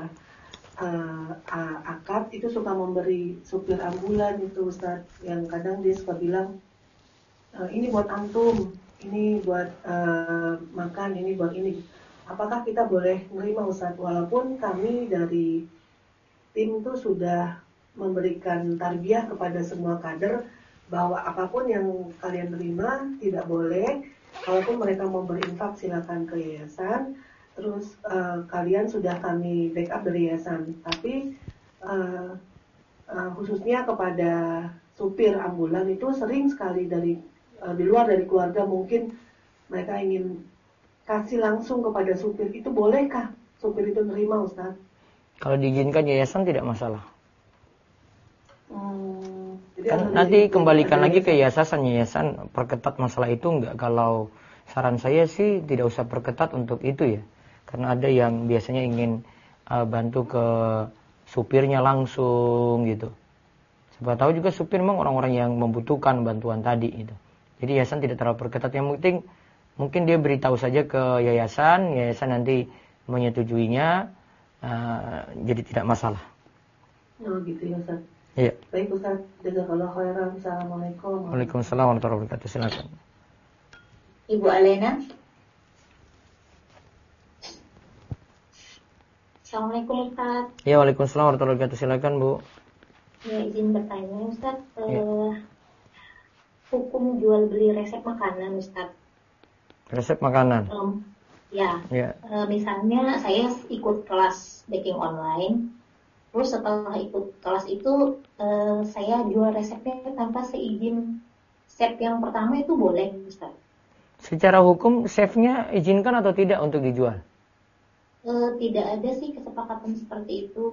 S5: akad, itu suka memberi supir ambulan itu Ustaz, yang kadang dia suka bilang ini buat antum, ini buat makan, ini buat ini. apakah kita boleh menerima Ustaz? Walaupun kami dari tim itu sudah memberikan tarbiyah kepada semua kader bahwa apapun yang kalian terima tidak boleh. Kalaupun mereka mau berinfak silakan ke yayasan. Terus kalian sudah kami backup dari yayasan. Tapi khususnya kepada supir ambulan itu sering sekali di luar dari keluarga mungkin mereka ingin kasih langsung kepada supir. Itu bolehkah supir itu nerima Ustaz?
S1: Kalau diizinkan yayasan tidak masalah.
S5: Jadi
S1: Kan nanti kembalikan lagi ke yayasan perketat masalah itu enggak. Kalau saran saya sih tidak usah perketat untuk itu ya. Karena ada yang biasanya ingin bantu ke supirnya langsung gitu. Siapa tahu juga supir memang orang-orang yang membutuhkan bantuan tadi gitu. Jadi yayasan tidak terlalu perketat. Yang penting mungkin dia beritahu saja ke yayasan nanti menyetujuinya, jadi tidak masalah.
S5: Oh gitu ya Ustaz.
S1: Iya.
S5: Baik Ustaz, jazakallahu khairan. Assalamualaikum.
S1: Waalaikumsalam warahmatullahi wabarakatuh. Silakan.
S3: Ibu Alena. Assalamualaikum Ustaz.
S1: Ya, waalaikumsalam warahmatullahi wabarakatuh. Silakan Bu.
S3: Ya, izin bertanya Ustaz. Hukum jual beli resep makanan Ustaz.
S1: Resep makanan.
S3: Ya. Misalnya saya ikut kelas baking online. Terus setelah ikut kelas itu saya jual resepnya tanpa seizin chef yang pertama, itu boleh Ustaz?
S1: Secara hukum chefnya izinkan atau tidak untuk dijual?
S3: Tidak ada sih kesepakatan seperti itu.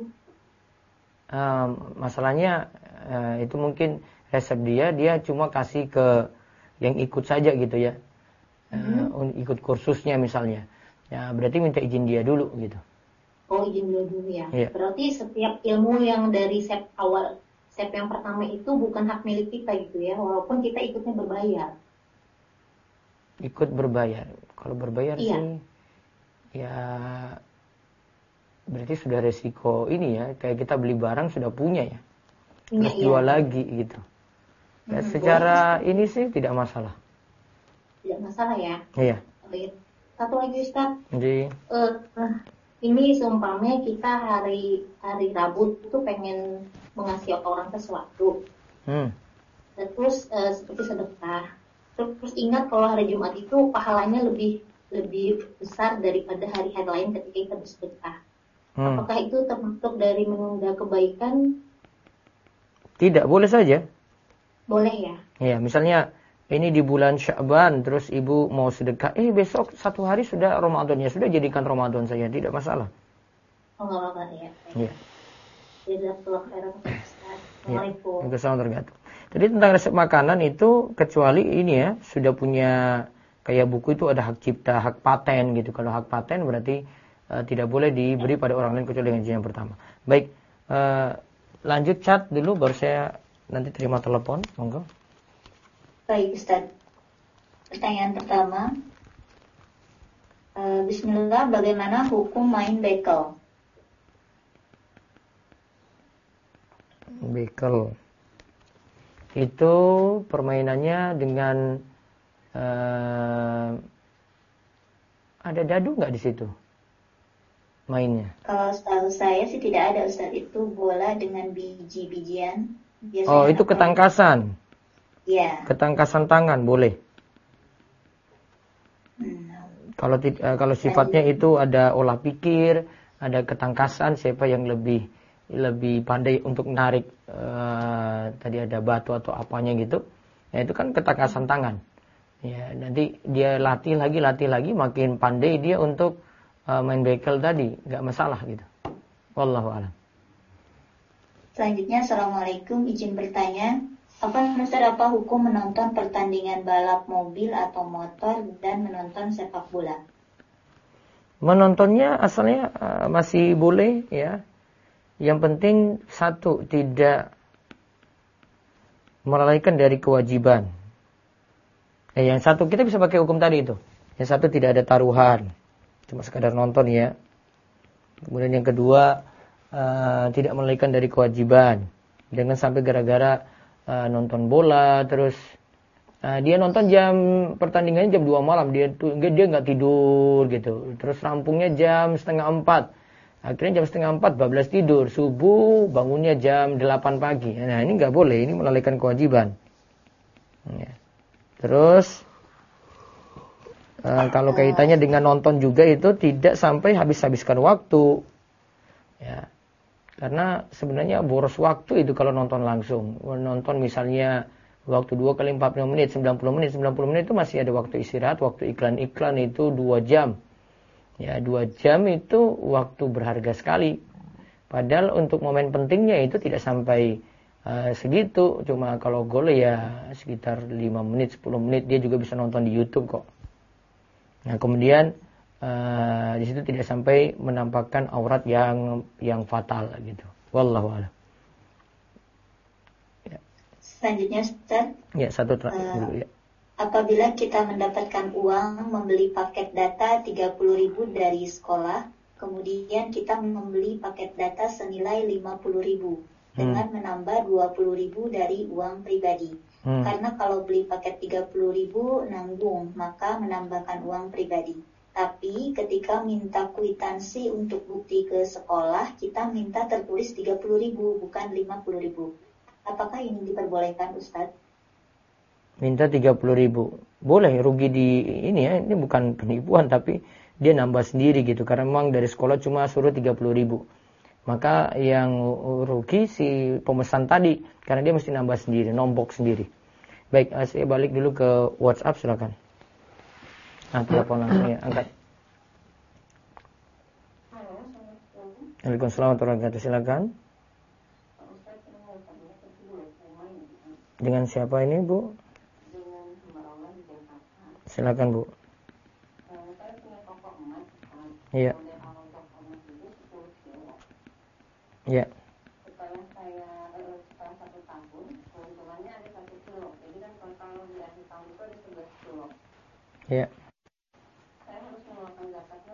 S1: Masalahnya itu mungkin resep dia cuma kasih ke yang ikut saja gitu ya. Ikut kursusnya misalnya. Ya berarti minta izin dia dulu gitu.
S3: Oh, izin dulu ya.
S1: Iya.
S3: Berarti setiap ilmu yang dari chef yang pertama itu bukan hak milik kita gitu ya, walaupun kita ikutnya berbayar.
S1: Ikut berbayar. Kalau berbayar
S3: iya.
S1: sih ya berarti sudah resiko ini ya, kayak kita beli barang sudah punya ya. Terus jual lagi gitu. Ya, secara ini sih tidak masalah.
S3: Tidak masalah ya.
S1: Iya.
S3: Satu lagi Ustaz.
S1: Jadi
S3: ini seumpamanya kita hari Rabu itu pengen mengasihi orang sesuatu. Terus seperti sedekah. Terus ingat kalau hari Jumat itu pahalanya lebih besar daripada hari-hari lain ketika kita bersedekah. Apakah itu termasuk dari menunda kebaikan?
S1: Tidak, boleh saja.
S3: Boleh ya.
S1: Iya, misalnya ini di bulan Sya'ban, terus ibu mau sedekah, besok satu hari sudah Ramadan, ya sudah jadikan Ramadan saja, tidak masalah.
S3: Oh, enggak apa-apa ya.
S1: Iya.
S3: Jazakallahu khairan. Assalamualaikum.
S1: Waalaikumsalam. Jadi tentang resep makanan itu kecuali ini ya, sudah punya kayak buku itu ada hak cipta, hak paten gitu. Kalau hak paten berarti tidak boleh diberi pada orang lain kecuali dengan izin yang pertama. Baik, lanjut chat dulu baru saya nanti terima telepon, monggo.
S3: Baik Ustaz. Pertanyaan pertama. Bismillah, bagaimana hukum main bekel?
S1: Bekel itu permainannya dengan ada dadu nggak di situ mainnya?
S3: Kalau setahu saya sih tidak ada Ustaz, itu bola dengan biji-bijian.
S1: Oh, itu ketangkasan.
S3: Iya.
S1: Ketangkasan tangan boleh. Kalau sifatnya itu ada olah pikir, ada ketangkasan, siapa yang lebih pandai untuk menarik, tadi ada batu atau apanya gitu, ya itu kan ketangkasan tangan. Ya, nanti dia latih lagi, makin pandai dia untuk main bekel tadi, nggak masalah gitu. Wallahu a'lam.
S3: Selanjutnya, Assalamualaikum, izin bertanya, apa hukum menonton pertandingan balap mobil atau motor dan menonton sepak bola?
S1: Menontonnya asalnya masih boleh ya. Yang penting satu, tidak melalaikan dari kewajiban. Yang satu kita bisa pakai hukum tadi itu. Yang satu tidak ada taruhan, cuma sekadar nonton ya. Kemudian yang kedua tidak melalaikan dari kewajiban. Jangan sampai gara-gara nonton bola terus Dia nonton jam pertandingannya jam 2 malam, dia nggak tidur gitu. Terus rampungnya jam 3:30. Akhirnya jam 3:30 bablas tidur, subuh bangunnya jam 8 pagi. Nah, ini nggak boleh, ini melalaikan kewajiban. Ya. Terus kalau kaitannya dengan nonton juga itu tidak sampai habis-habiskan waktu. Ya. Karena sebenarnya boros waktu itu kalau nonton langsung. Nonton misalnya waktu 2 kali 45 menit, 90 menit. 90 menit itu masih ada waktu istirahat, waktu iklan-iklan itu 2 jam. Ya, 2 jam itu waktu berharga sekali. Padahal untuk momen pentingnya itu tidak sampai segitu. Cuma kalau gol ya sekitar 5 menit, 10 menit dia juga bisa nonton di YouTube kok. Nah, kemudian di situ tidak sampai menampakkan aurat yang fatal gitu. Wallahu a'lam. Ya.
S3: Selanjutnya Ustaz.
S1: Ya, satu dulu ya.
S3: Apabila kita mendapatkan uang membeli paket data 30.000 dari sekolah, kemudian kita membeli paket data senilai 50.000 dengan menambah 20.000 dari uang pribadi. Karena kalau beli paket 30.000 nanggung, maka menambahkan uang pribadi. Tapi ketika minta kwitansi untuk bukti ke sekolah, kita minta tertulis 30.000 bukan 50.000. Apakah ini diperbolehkan, Ustadz?
S1: Minta 30.000. Boleh, rugi di ini ya, ini bukan penipuan tapi dia nambah sendiri gitu. Karena memang dari sekolah cuma suruh 30.000. Maka yang rugi si pemesan tadi, karena dia mesti nambah sendiri, nombok sendiri. Baik, saya balik dulu ke WhatsApp, silakan. Telepon langsung ya, angkat. Waalaikumsalam warahmatullahi wabarakatuh, silakan. Dengan siapa ini, Bu? Silakan, Bu. Iya. Iya.
S6: Setelah setelah 1 tahun, keuntungannya ada 1 kilo. Jadi kan kalau di akhir tahun itu ada 11 kilo.
S1: Iya.
S6: Saya harus mengeluarkan zakatnya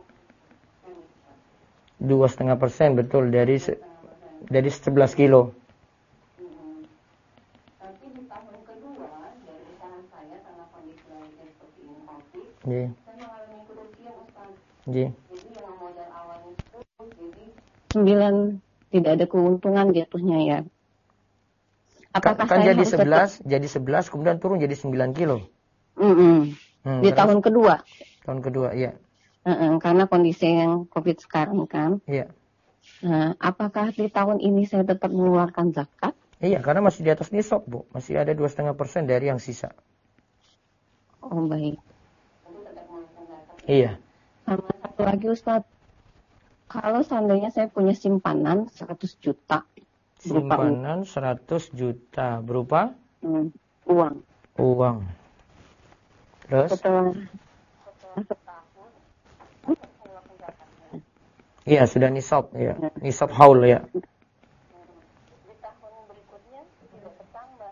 S1: 2,5%, betul, dari 11 kilo.
S6: Tapi di tahun kedua dari usaha saya karena kondisi lainnya seperti ini COVID, saya mengalami kerugian, Ustaz. Jadi yang modal awalnya itu jadi 9, tidak ada keuntungan jatuhnya ya.
S1: Apakah kan jadi 11 kemudian turun jadi 9 kilo.
S6: Di tahun kedua.
S1: Tahun kedua, iya.
S6: Karena kondisi yang COVID sekarang kan.
S1: Iya.
S6: Nah, apakah di tahun ini saya tetap mengeluarkan zakat?
S1: Iya, karena masih di atas nisab, Bu. Masih ada 2,5% dari yang sisa.
S6: Oh, baik.
S1: Iya.
S6: Sama satu lagi, Ustaz. Kalau seandainya saya punya simpanan 100 juta.
S1: Simpanan 100 juta. Berupa?
S6: Uang.
S1: Terus?
S6: Setelah
S1: iya, sudah nisab, ya. Nisab haul, ya.
S6: Di tahun berikutnya tidak bertambah.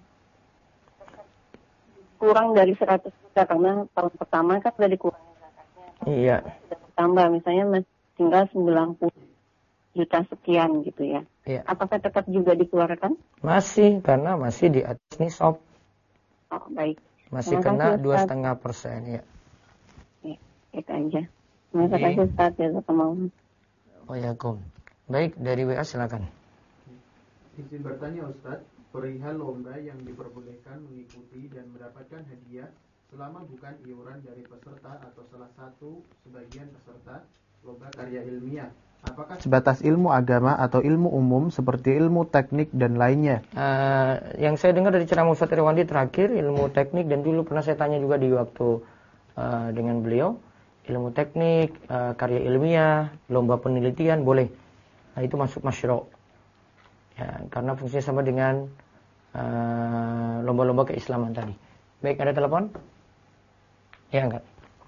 S6: Kurang dari 100 juta karena tahun pertama kan sudah dikurangi zakatnya.
S1: Iya.
S6: Sudah bertambah, misalnya tinggal 90 juta sekian gitu ya.
S1: Iya.
S6: Apakah tetap juga dikeluarkan?
S1: Masih, karena masih di atas nisab.
S6: Oh, baik.
S1: Masih kena 2,5%, ya.
S6: Ya, itu aja. Terima kasih, Ustaz. Jazakallahu.
S1: Waalaikumsalam. Baik, dari WA silakan.
S2: Izin bertanya, Ustaz, perihal lomba yang diperbolehkan mengikuti dan mendapatkan hadiah selama bukan iuran dari peserta atau salah satu sebagian peserta lomba karya ilmiah. Apakah sebatas ilmu agama atau ilmu umum seperti ilmu teknik dan lainnya?
S1: Yang saya dengar dari ceramah Ustaz Irwandi terakhir, ilmu teknik, dan dulu pernah saya tanya juga di waktu dengan beliau, ilmu teknik, karya ilmiah, lomba penelitian boleh. Nah, itu masuk masyru'. Ya, karena fungsinya sama dengan lomba-lomba keislaman tadi. Baik, ada telepon? Ya, enggak.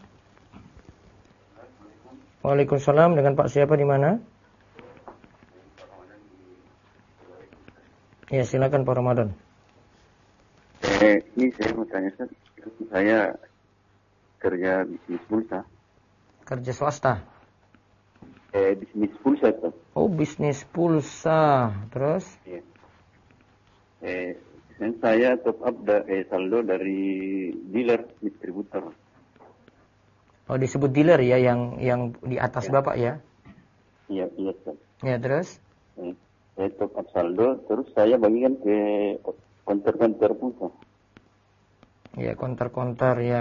S1: Waalaikumsalam, dengan Pak siapa di mana? Ya, silakan Pak Ramadan.
S7: Ini saya mau tanya, saya kerja bisnis pulsa.
S1: Kerja swasta?
S7: Bisnis pulsa, Pak.
S1: Oh, bisnis pulsa. Terus?
S7: Iya. Dan saya top up saldo dari dealer distributor.
S1: Oh, disebut dealer ya, yang di atas
S7: ya.
S1: Bapak ya?
S7: Iya, Ustaz.
S1: Ya, terus?
S7: Saya top up saldo, terus saya bagikan ke konter-konter pulsa.
S1: Ya, konter-konter ya.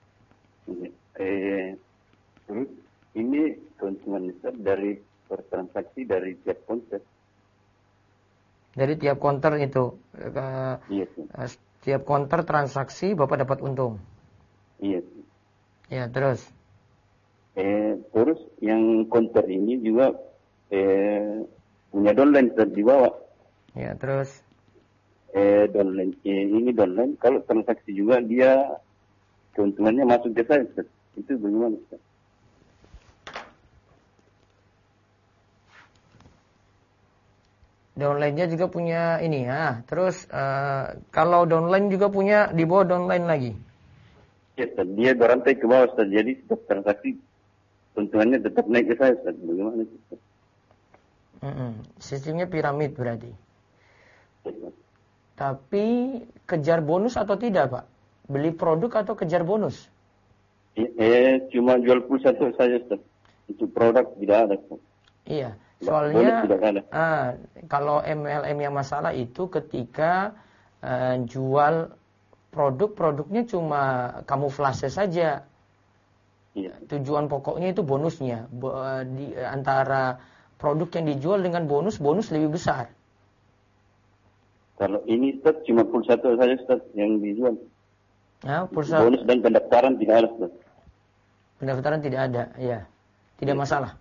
S7: Terus ini keuntungan Ustaz dari per transaksi dari tiap konter.
S1: Dari tiap konter itu,
S7: Iya.
S1: Setiap konter transaksi Bapak dapat untung.
S7: Iya.
S1: Ya, terus?
S7: Terus yang konter ini juga punya downline di bawah.
S1: Ya, terus?
S7: Downline ini downline. Kalau transaksi juga dia keuntungannya masuk ke saya, Ustaz. Itu bagaimana, Ustaz?
S1: Downline-nya juga punya ini ya. Terus kalau downline juga punya di bawah downline lagi.
S7: Ya, Ustaz. Dia berantai ke bawah, Ustaz. Jadi setiap transaksi keuntungannya tetap naik ke saya, Ustaz. Bagaimana, Ustaz?
S1: Sistemnya piramid berarti.
S7: Ya, Ustaz.
S1: Tapi kejar bonus atau tidak, Pak? Beli produk atau kejar bonus?
S7: Cuma jual pulsa saja, Ustaz. Untuk produk tidak ada, Ustaz.
S1: Iya. Soalnya
S7: kalau
S1: MLM yang masalah itu ketika jual produknya cuma kamuflase saja.
S7: Iya.
S1: Tujuan pokoknya itu bonusnya. Di antara produk yang dijual dengan bonus lebih besar.
S7: Kalau ini Ustaz cuma pulsa saja, Ustaz, yang dijual.
S1: Nah, pulsa.
S7: Bonus dan pendaftaran tidak ada, Ustaz.
S1: Pendaftaran tidak ada, ya. Tidak masalah.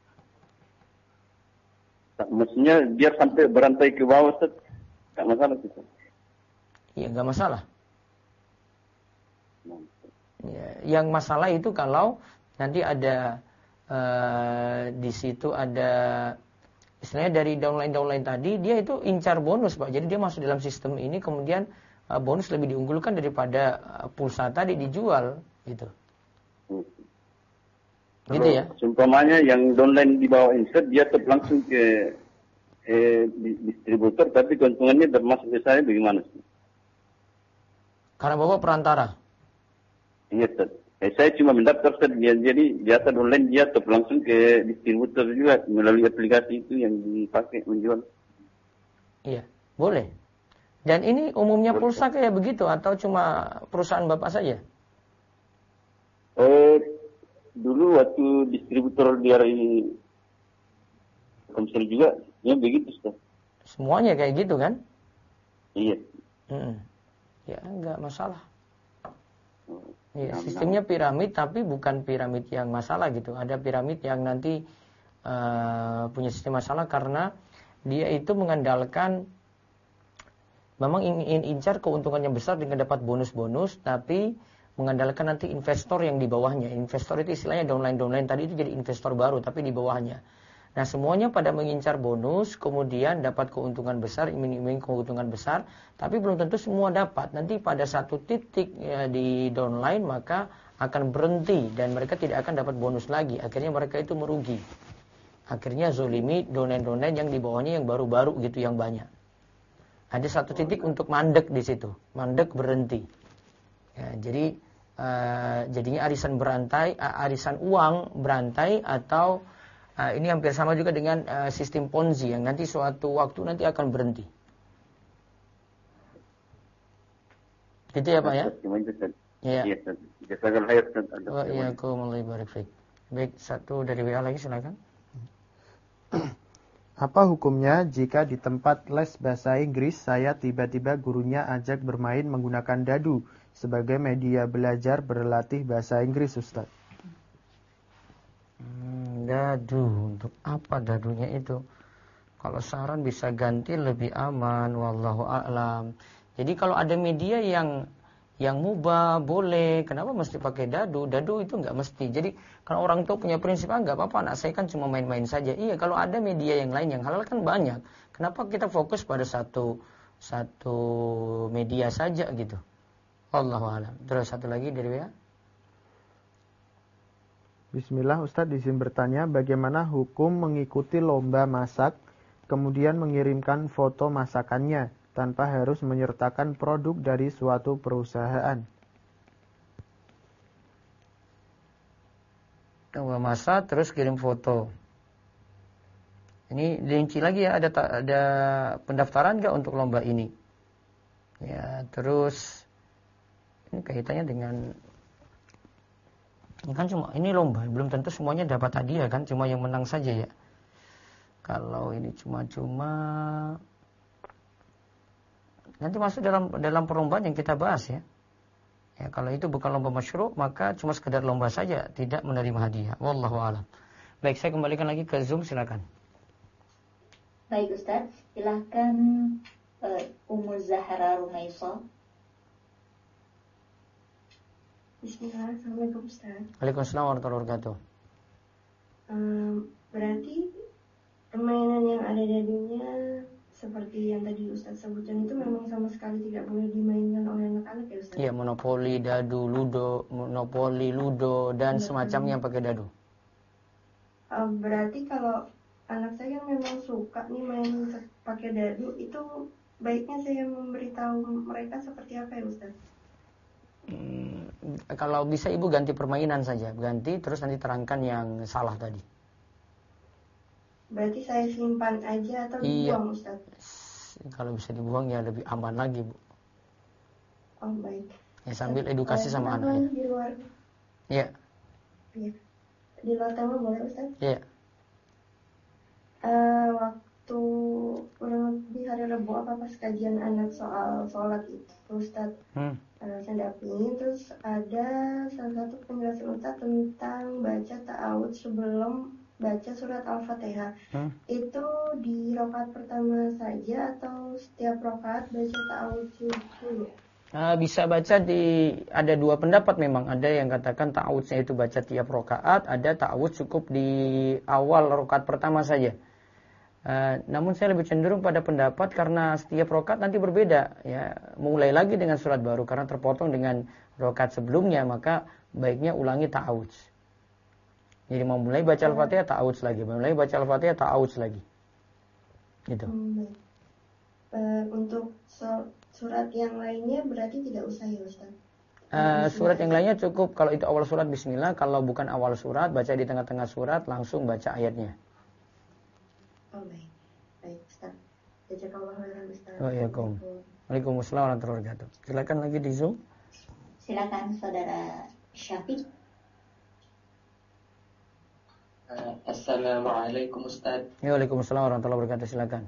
S7: Maksudnya biar sampai berantai ke bawah, Ustaz. Tak masalah, Ustaz.
S1: Iya, nggak masalah. Ya, yang masalah itu kalau nanti ada di situ ada istilahnya dari downline tadi, dia itu incar bonus, Pak. Jadi dia masuk dalam sistem ini, kemudian bonus lebih diunggulkan daripada pulsa tadi dijual, gitu. Gitu ya.
S7: Seumpamanya yang downline di bawah insert, dia tetap langsung ke distributor, tapi keuntungannya termasuk ke saya bagaimana?
S1: Karena Bapak perantara.
S7: Iya, Ustaz. Saya cuma mendaftar, Ustaz. Jadi jasa downline dia tetap langsung ke distributor juga melalui aplikasi itu yang dipakai menjual. Iya,
S1: boleh. Dan ini umumnya pulsa kayak begitu atau cuma perusahaan Bapak saja?
S7: Dulu waktu distributor dari Komsel juga, ya begitu, Ustaz.
S1: Semuanya kayak gitu kan?
S7: Iya.
S1: Ya, enggak masalah. Ya, sistemnya piramid, tapi bukan piramid yang masalah gitu. Ada piramid yang nanti punya sistem masalah karena dia itu mengandalkan memang ingin incar keuntungan yang besar dengan dapat bonus-bonus, tapi mengandalkan nanti investor yang di bawahnya. Investor itu istilahnya downline tadi itu jadi investor baru tapi di bawahnya. Nah, semuanya pada mengincar bonus, kemudian dapat keuntungan besar, iming-iming keuntungan besar, tapi belum tentu semua dapat. Nanti pada satu titik di downline maka akan berhenti dan mereka tidak akan dapat bonus lagi. Akhirnya mereka itu merugi. Akhirnya zolimi downline yang di bawahnya yang baru-baru gitu yang banyak. Ada satu titik untuk mandek di situ, mandek berhenti. Ya, jadi jadinya arisan uang berantai atau ini hampir sama juga dengan sistem Ponzi yang nanti suatu waktu nanti akan berhenti. Gitu ya Pak ya? Ya. Baik, satu dari WA lagi silakan.
S2: Apa hukumnya jika di tempat les bahasa Inggris saya tiba-tiba gurunya ajak bermain menggunakan dadu sebagai media belajar berlatih bahasa Inggris, Ustaz?
S1: Dadu, untuk apa dadunya itu? Kalau saran bisa ganti lebih aman, wallahu a'lam. Jadi kalau ada media yang mubah boleh, kenapa mesti pakai dadu? Dadu itu nggak mesti. Jadi kalau orang tua punya prinsip nggak apa-apa, anak saya kan cuma main-main saja. Iya, kalau ada media yang lain yang halal kan banyak. Kenapa kita fokus pada satu media saja gitu? Wallahu a'lam. Terus satu lagi dari WA.
S2: Bismillah, Ustadz izin bertanya, bagaimana hukum mengikuti lomba masak, kemudian mengirimkan foto masakannya, tanpa harus menyertakan produk dari suatu perusahaan.
S1: Coba masak terus kirim foto. Ini dirinci lagi ya, ada pendaftaran nggak untuk lomba ini? Ya, terus ini kaitannya dengan ini kan cuma ini lomba, belum tentu semuanya dapat hadiah kan, cuma yang menang saja ya. Kalau ini cuma nanti masuk dalam perlombaan yang kita bahas ya. Ya, kalau itu bukan lomba masyru', maka cuma sekedar lomba saja, tidak menerima hadiah. Wallahu a'lam. Baik, saya kembalikan lagi ke Zoom, silakan.
S3: Baik Ustaz, silakan Ummu Zahra Rumaisa.
S8: Bismillah, Assalamualaikum Ustaz.
S1: Waalaikumsalam warahmatullahi wabarakatuh.
S8: Berarti permainan yang ada dadunya seperti yang tadi Ustaz sebutkan itu memang sama sekali tidak boleh dimainkan oleh anak-anak ya Ustaz?
S1: Iya, monopoli, dadu, ludo, dan semacamnya pakai dadu.
S8: Berarti kalau anak saya memang suka nih main pakai dadu, itu baiknya saya memberitahu mereka seperti apa ya Ustaz?
S1: Kalau bisa ibu ganti permainan saja, ganti terus nanti terangkan yang salah tadi.
S8: Berarti saya simpan aja atau dibuang Ustaz?
S1: Kalau bisa dibuang ya lebih aman lagi Bu.
S8: Oh baik.
S1: Ya sambil edukasi sama anak ya.
S8: Di luar.
S1: Iya.
S8: Iya. Di luar tema boleh Ustaz?
S1: Iya.
S8: Waktu kurang lebih hari Rabu apa pas kajian anak soal sholat itu Ustaz. Saya dampingin, terus ada salah satu penjelasan Ustaz tentang baca ta'awudz sebelum baca surat Al-Fatihah. Itu di rakaat pertama saja atau setiap rakaat baca ta'awudz dulu?
S1: Bisa baca ada dua pendapat memang. Ada yang katakan ta'awudznya itu baca tiap rakaat, ada ta'awudz cukup di awal rakaat pertama saja. Namun saya lebih cenderung pada pendapat karena setiap rakaat nanti berbeda ya, mulai lagi dengan surat baru karena terpotong dengan rakaat sebelumnya, maka baiknya ulangi ta'awudz. Jadi mau mulai baca Al-Fatihah ta'awudz lagi, mulai baca Al-Fatihah ta'awudz lagi. Gitu.
S8: Untuk surat yang lainnya berarti tidak usah ya Ustaz?
S1: Surat yang lainnya cukup kalau itu awal surat bismillah, kalau bukan awal surat baca di tengah-tengah surat langsung baca ayatnya.
S8: Oh baik. Baik Ustaz. Jazakallahu khairan Ustaz.
S1: Waalaikumsalam warahmatullahi wabarakatuh. Silakan lagi di Zoom.
S3: Silakan Saudara Syafiq.
S9: Assalamualaikum Ustaz.
S1: Waalaikumsalam warahmatullahi wabarakatuh. Silakan.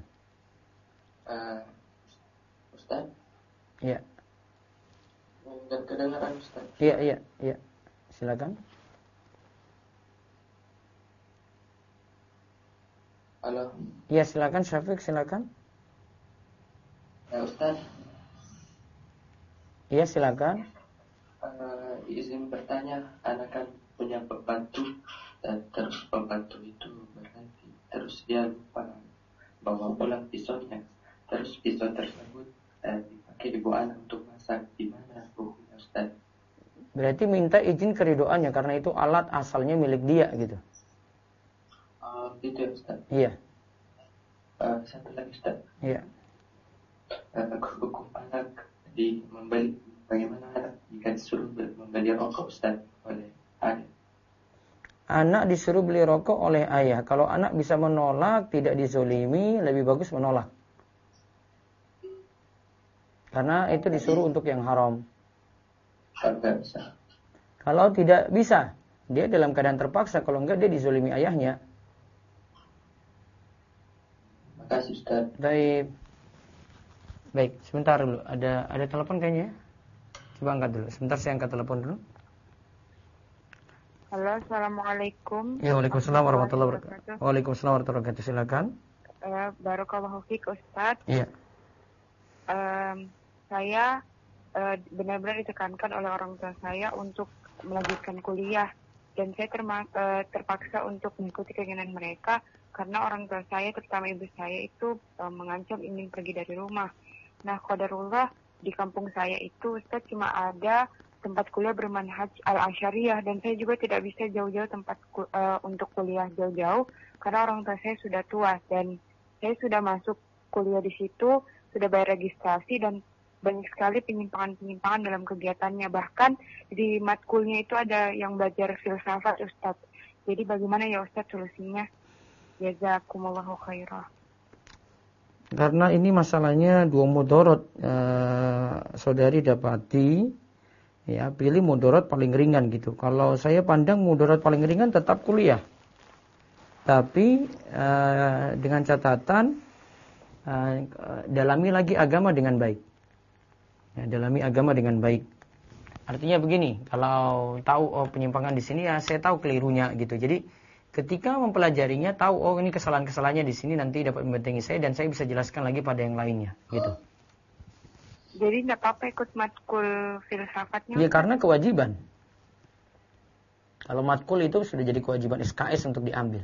S9: Ustaz?
S1: Iya.
S9: Enggak kedengaran Ustaz.
S1: Iya. Silakan.
S9: Halo.
S1: Iya, silakan Syafiq, silakan.
S9: Ya Ustaz.
S1: Iya, silakan.
S9: Izin bertanya, anak kan punya pembantu dan terus pembantu itu berhenti, terus dia lupa bawa pulang pisaunya, terus pisau tersebut dipakai ibu anak untuk masak. Gimana hukumnya Ustaz?
S1: Berarti minta izin keridoannya karena itu alat asalnya milik dia gitu.
S9: Gitu ya Ustaz.
S1: Iya.
S9: Satu lagi Ustaz.
S1: Iya.
S9: Hukum anak membeli, bagaimana anak jika disuruh membeli rokok Ustaz oleh ayah?
S1: Anak disuruh beli rokok oleh ayah. Kalau anak bisa menolak, tidak dizolimi, lebih bagus menolak. Karena itu disuruh untuk yang haram. Kalau tidak bisa, dia dalam keadaan terpaksa. Kalau enggak, dia dizolimi ayahnya.
S9: Makasih Ustaz.
S1: Baik, sebentar dulu. Ada telepon kayaknya. Coba angkat dulu. Sebentar saya angkat telepon dulu.
S10: Halo, Assalamualaikum.
S1: Ya, Waalaikumsalam warahmatullahi wabarakatuh. Waalaikumsalam warahmatullahi wabarakatuh. Silakan.
S10: Barakallahu fiik Ustaz.
S1: Iya.
S10: Saya benar-benar ditekankan oleh orang tua saya untuk melanjutkan kuliah, dan saya terpaksa untuk mengikuti keinginan mereka karena orang tua saya, terutama ibu saya itu mengancam ingin pergi dari rumah. Nah, qadarullah di kampung saya itu Ustaz cuma ada tempat kuliah bermanhaj al-Asyariyah, dan saya juga tidak bisa jauh-jauh untuk kuliah jauh-jauh karena orang tua saya sudah tua dan saya sudah masuk kuliah di situ sudah bayar registrasi dan banyak sekali penyimpangan-penyimpangan dalam kegiatannya. Bahkan di matkulnya itu ada yang belajar filsafat, Ustaz. Jadi bagaimana ya Ustaz solusinya? Jazakumullahu khairah.
S1: Karena ini masalahnya dua mudorot, saudari dapati, ya pilih mudorot paling ringan gitu. Kalau saya pandang mudorot paling ringan tetap kuliah, tapi dengan catatan dalami lagi agama dengan baik. Ya, dalami agama dengan baik. Artinya begini, kalau tahu penyimpangan di sini ya saya tahu kelirunya gitu. Jadi ketika mempelajarinya tahu ini kesalahan-kesalahannya di sini nanti dapat membentengi saya dan saya bisa jelaskan lagi pada yang lainnya gitu.
S10: Jadi nggak apa-apa ikut matkul filsafatnya?
S1: Ya karena kewajiban. Kalau matkul itu sudah jadi kewajiban SKS untuk diambil.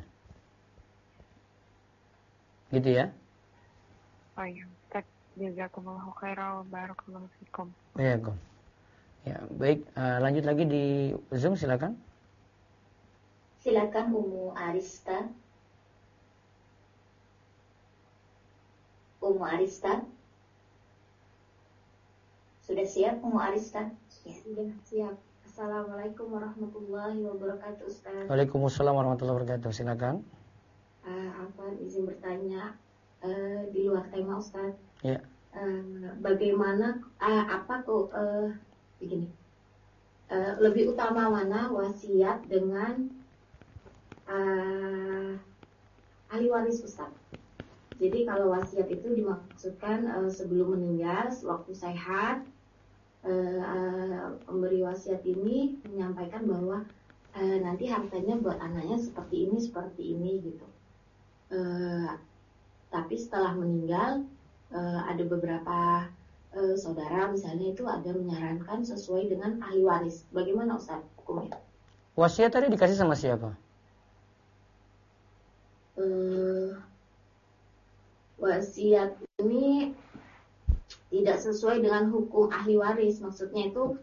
S1: Gitu ya.
S10: Oh iya. Jazakumullahu khairan wa barakallahu fikum.
S1: Ya, ya, baik, lanjut lagi di Zoom, silakan.
S3: Silakan Umu Arista. Umu Arista. Sudah siap Umu Arista?
S8: Ya, sudah siap. Assalamualaikum warahmatullahi wabarakatuh, Ustaz.
S1: Waalaikumsalam warahmatullahi wabarakatuh. Silakan.
S8: Afwan, izin bertanya di luar tema, Ustaz.
S1: Ya.
S8: Bagaimana begini, lebih utama mana wasiat dengan ahli waris, Ustaz? Jadi kalau wasiat itu dimaksudkan sebelum meninggal, waktu sehat, pemberi wasiat ini menyampaikan bahwa nanti hartanya buat anaknya seperti ini gitu. Tapi setelah meninggal ada beberapa saudara misalnya itu ada menyarankan sesuai dengan ahli waris. Bagaimana Ustaz hukumnya?
S1: Wasiat tadi dikasih sama siapa?
S8: Wasiat ini tidak sesuai dengan hukum ahli waris. Maksudnya itu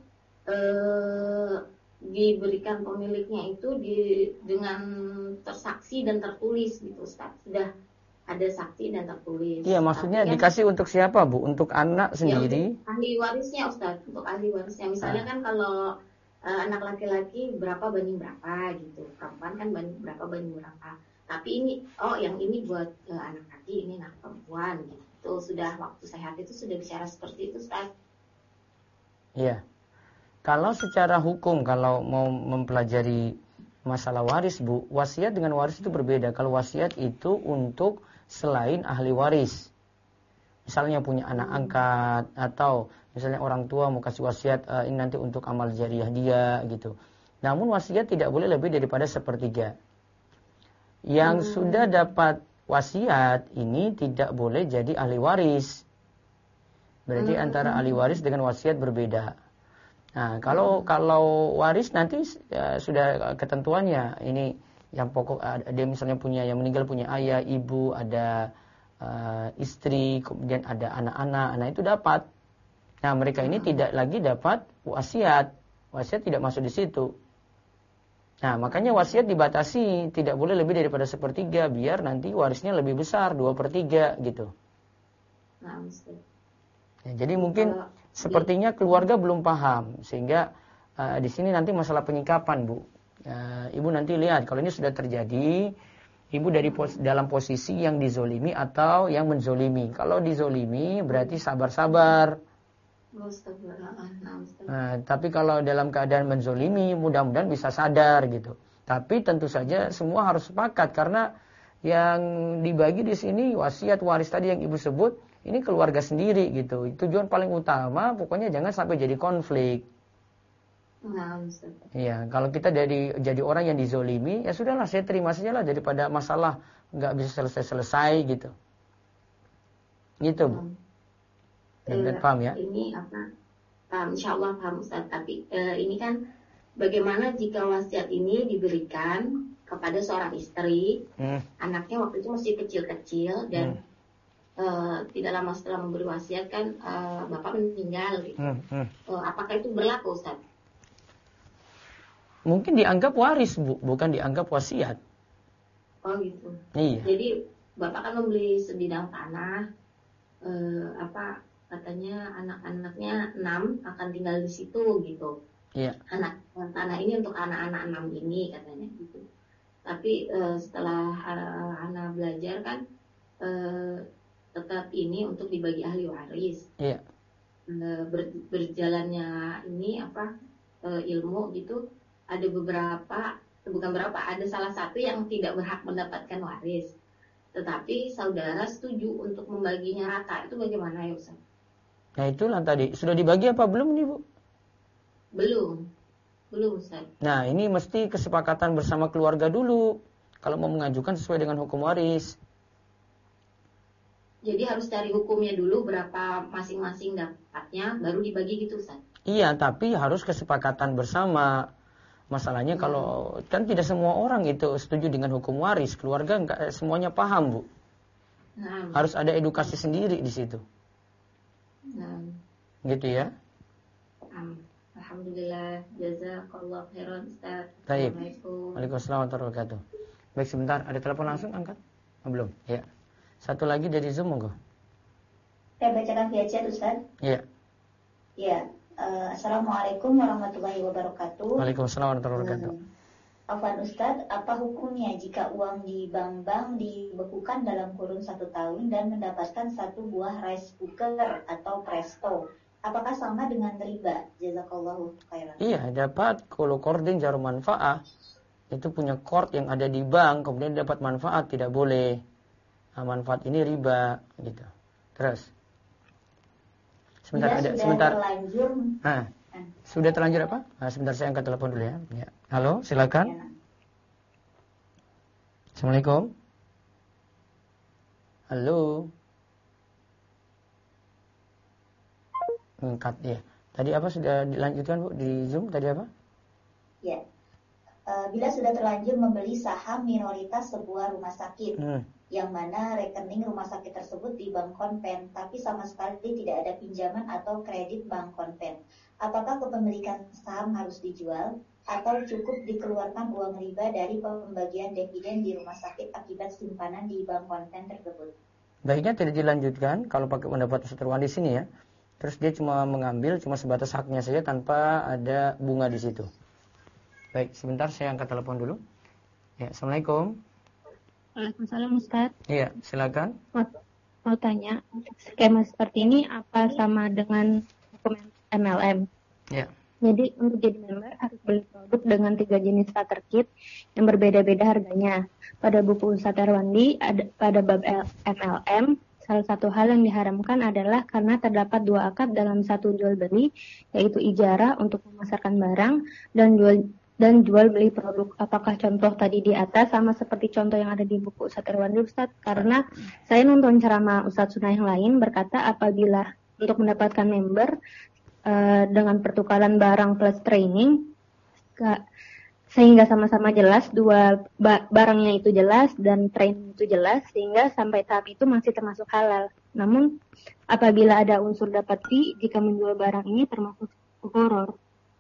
S8: diberikan pemiliknya itu dengan tersaksi dan tertulis gitu Ustaz. Sudah ada saksi dan tertulis.
S1: Iya, maksudnya dikasih untuk siapa, Bu? Untuk anak sendiri?
S8: Ya, ahli warisnya, Ustaz. Untuk ahli warisnya. Misalnya kan kalau anak laki-laki berapa banding berapa gitu. Perempuan kan berapa banding berapa. Tapi ini, yang ini buat anak laki, ini anak perempuan gitu. Sudah waktu sehat itu sudah bicara seperti itu, Ustaz.
S1: Iya. Kalau secara hukum, kalau mau mempelajari masalah waris, Bu, wasiat dengan waris itu berbeda. Kalau wasiat itu untuk selain ahli waris, misalnya punya anak angkat atau misalnya orang tua mau kasih wasiat ini nanti untuk amal jariah dia gitu. Namun wasiat tidak boleh lebih daripada 1/3. Yang sudah dapat wasiat ini tidak boleh jadi ahli waris. Berarti antara ahli waris dengan wasiat berbeda. Nah, kalau waris nanti sudah ketentuannya. Ini yang pokok dia misalnya yang meninggal punya ayah, ibu, ada istri, kemudian ada anak-anak. Nah, itu dapat. Nah, mereka ini tidak lagi dapat wasiat. Wasiat tidak masuk di situ. Nah, makanya wasiat dibatasi, tidak boleh lebih daripada 1/3 biar nanti warisnya lebih besar, 2/3 gitu.
S8: Nah,
S1: ya, jadi mungkin sepertinya keluarga belum paham sehingga di sini nanti masalah penyikapan, Bu. Ibu nanti lihat kalau ini sudah terjadi, ibu dalam posisi yang dizolimi atau yang menzolimi. Kalau dizolimi berarti sabar-sabar. Nah, tapi kalau dalam keadaan menzolimi, mudah-mudahan bisa sadar gitu. Tapi tentu saja semua harus sepakat karena yang dibagi di sini wasiat waris tadi yang ibu sebut ini keluarga sendiri gitu. Tujuan paling utama pokoknya jangan sampai jadi konflik. Iya, kalau kita jadi orang yang dizolimi, ya sudahlah saya terima saja lah daripada masalah nggak bisa selesai gitu. Gitu, Bu. Paham ya?
S8: Ini paham, insya Allah paham Ustaz. Tapi ini kan bagaimana jika wasiat ini diberikan kepada seorang istri, anaknya waktu itu masih kecil-kecil dan tidak lama setelah memberi wasiat kan bapak meninggal gitu. Apakah itu berlaku Ustaz?
S1: Mungkin dianggap waris, Bu, bukan dianggap wasiat.
S8: Oh gitu.
S1: Iya.
S8: Jadi bapak kan membeli sebidang tanah,
S3: katanya anak-anaknya 6 akan tinggal di situ gitu.
S1: Iya.
S3: Tanah ini untuk anak-anak 6 ini katanya gitu. Tapi setelah anak belajar kan tetap ini untuk dibagi ahli waris.
S1: Iya.
S3: Berjalannya ini ilmu gitu, ada salah satu yang tidak berhak mendapatkan waris. Tetapi saudara setuju untuk membaginya rata. Itu bagaimana ya Ustaz?
S1: Nah itulah tadi. Sudah dibagi apa belum nih Bu?
S3: Belum Ustaz.
S1: Nah ini mesti kesepakatan bersama keluarga dulu. Kalau mau mengajukan sesuai dengan hukum waris.
S3: Jadi harus cari hukumnya dulu berapa masing-masing dapatnya, baru dibagi gitu Ustaz?
S1: Iya, tapi harus kesepakatan bersama. Masalahnya kalau kan tidak semua orang itu setuju dengan hukum waris. Keluarga enggak semuanya paham Bu. Harus ada edukasi sendiri di situ. Gitu ya.
S3: Alhamdulillah, jazakallah khairan Ustaz.
S1: Baik. Waalaikumsalam warahmatullahi wabarakatuh. Baik, sebentar, ada telepon langsung, angkat? Belum, ya. Satu lagi dari Zoom, monggo.
S11: Saya bacakan via chat Ustaz.
S1: Iya.
S11: Iya. Assalamualaikum warahmatullahi wabarakatuh.
S1: Waalaikumsalam warahmatullahi wabarakatuh.
S11: Afwan Ustaz, apa hukumnya jika uang di bank dibekukan dalam kurun 1 tahun dan mendapatkan 1 buah rice cooker atau presto? Apakah sama dengan riba? Jazakallahu khairan.
S1: Iya, dapat kalau kording jarum manfaat. Itu punya kord yang ada di bank, kemudian dapat manfaat, tidak boleh. Nah, manfaat ini riba, gitu. Terus. Sebentar,
S11: terlanjur.
S1: Sudah terlanjur apa? Sebentar saya angkat telepon dulu ya. Halo, silakan. Assalamualaikum. Halo. Angkat ya. Tadi apa sudah dilanjutkan Bu di Zoom tadi apa?
S11: Ya. Bila sudah terlanjur membeli saham minoritas sebuah rumah sakit, yang mana rekening rumah sakit tersebut di bank konven, tapi sama sekali tidak ada pinjaman atau kredit bank konven. Apakah kepemilikan saham harus dijual atau cukup dikeluarkan uang riba dari pembagian dividen di rumah sakit akibat simpanan di bank konven tersebut?
S1: Baiknya tidak dilanjutkan kalau pakai pendapat Ustaz Irwan di sini ya. Terus dia cuma mengambil cuma sebatas haknya saja tanpa ada bunga di situ. Baik, sebentar saya angkat telepon dulu. Ya, Assalamualaikum.
S12: Waalaikumsalam Ustaz.
S1: Iya, silakan.
S12: Mau tanya, untuk skema seperti ini apa sama dengan hukum MLM?
S1: Ya.
S12: Jadi untuk jadi member harus beli produk dengan 3 jenis starter kit yang berbeda-beda harganya. Pada buku Ustaz Erwandi pada bab MLM, salah satu hal yang diharamkan adalah karena terdapat 2 akad dalam satu jual beli, yaitu ijarah untuk memasarkan barang dan jual beli produk. Apakah contoh tadi di atas sama seperti contoh yang ada di buku Ustaz Erwandi Ustaz? Karena saya nonton ceramah Ustaz Sunnah yang lain berkata apabila untuk mendapatkan member dengan pertukaran barang plus training sehingga sama-sama jelas barangnya itu jelas dan training itu jelas sehingga sampai tahap itu masih termasuk halal. Namun apabila ada unsur dapat fee jika menjual barang ini termasuk horor.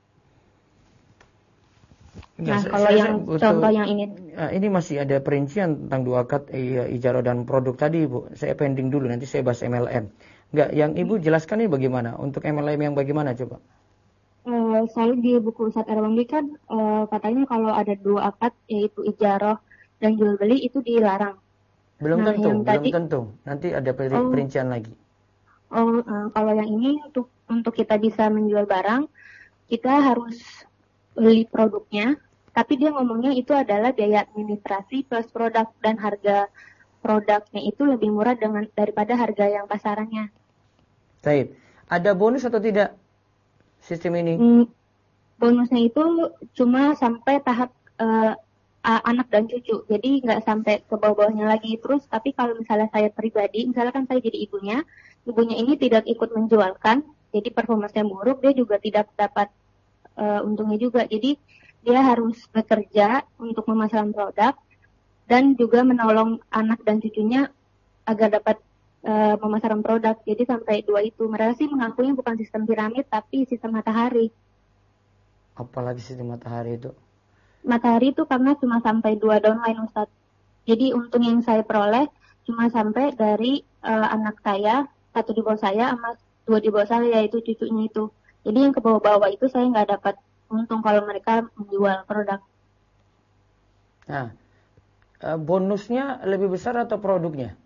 S12: Nah, kalau contoh yang ini
S1: masih ada perincian tentang 2 akad ijarah dan produk tadi, Bu. Saya pending dulu, nanti saya bahas MLM. Enggak, yang Ibu jelaskan ini bagaimana? Untuk MLM yang bagaimana coba?
S12: Saya di buku Ustaz Erwandi kan katanya kalau ada 2 akad yaitu ijarah dan jual beli itu dilarang.
S1: Belum tentu. Nanti ada perincian lagi.
S12: Kalau yang ini untuk kita bisa menjual barang, kita harus beli produknya, tapi dia ngomongnya itu adalah biaya administrasi plus produk dan harga produknya itu lebih murah daripada harga yang pasarannya.
S1: Baik. Ada bonus atau tidak sistem ini?
S12: Bonusnya itu cuma sampai tahap anak dan cucu, jadi nggak sampai ke bawah-bawahnya lagi. Terus tapi kalau misalnya saya pribadi, misalkan saya jadi ibunya ini tidak ikut menjualkan, jadi performanya buruk, dia juga tidak dapat untungnya juga. Jadi dia harus bekerja untuk memasarkan produk dan juga menolong anak dan cucunya agar dapat memasarkan produk. Jadi sampai 2 itu. Mereka sih mengakunya bukan sistem piramid tapi sistem matahari.
S1: Apalagi sistem matahari itu?
S12: Matahari itu karena cuma sampai 2 downline Ustaz. Jadi untung yang saya peroleh cuma sampai dari anak saya, satu di bawah saya sama 2 di bawah saya, yaitu cucunya itu. Jadi yang ke bawah-bawah itu saya nggak dapat untung kalau mereka menjual produk.
S1: Nah, bonusnya lebih besar atau produknya?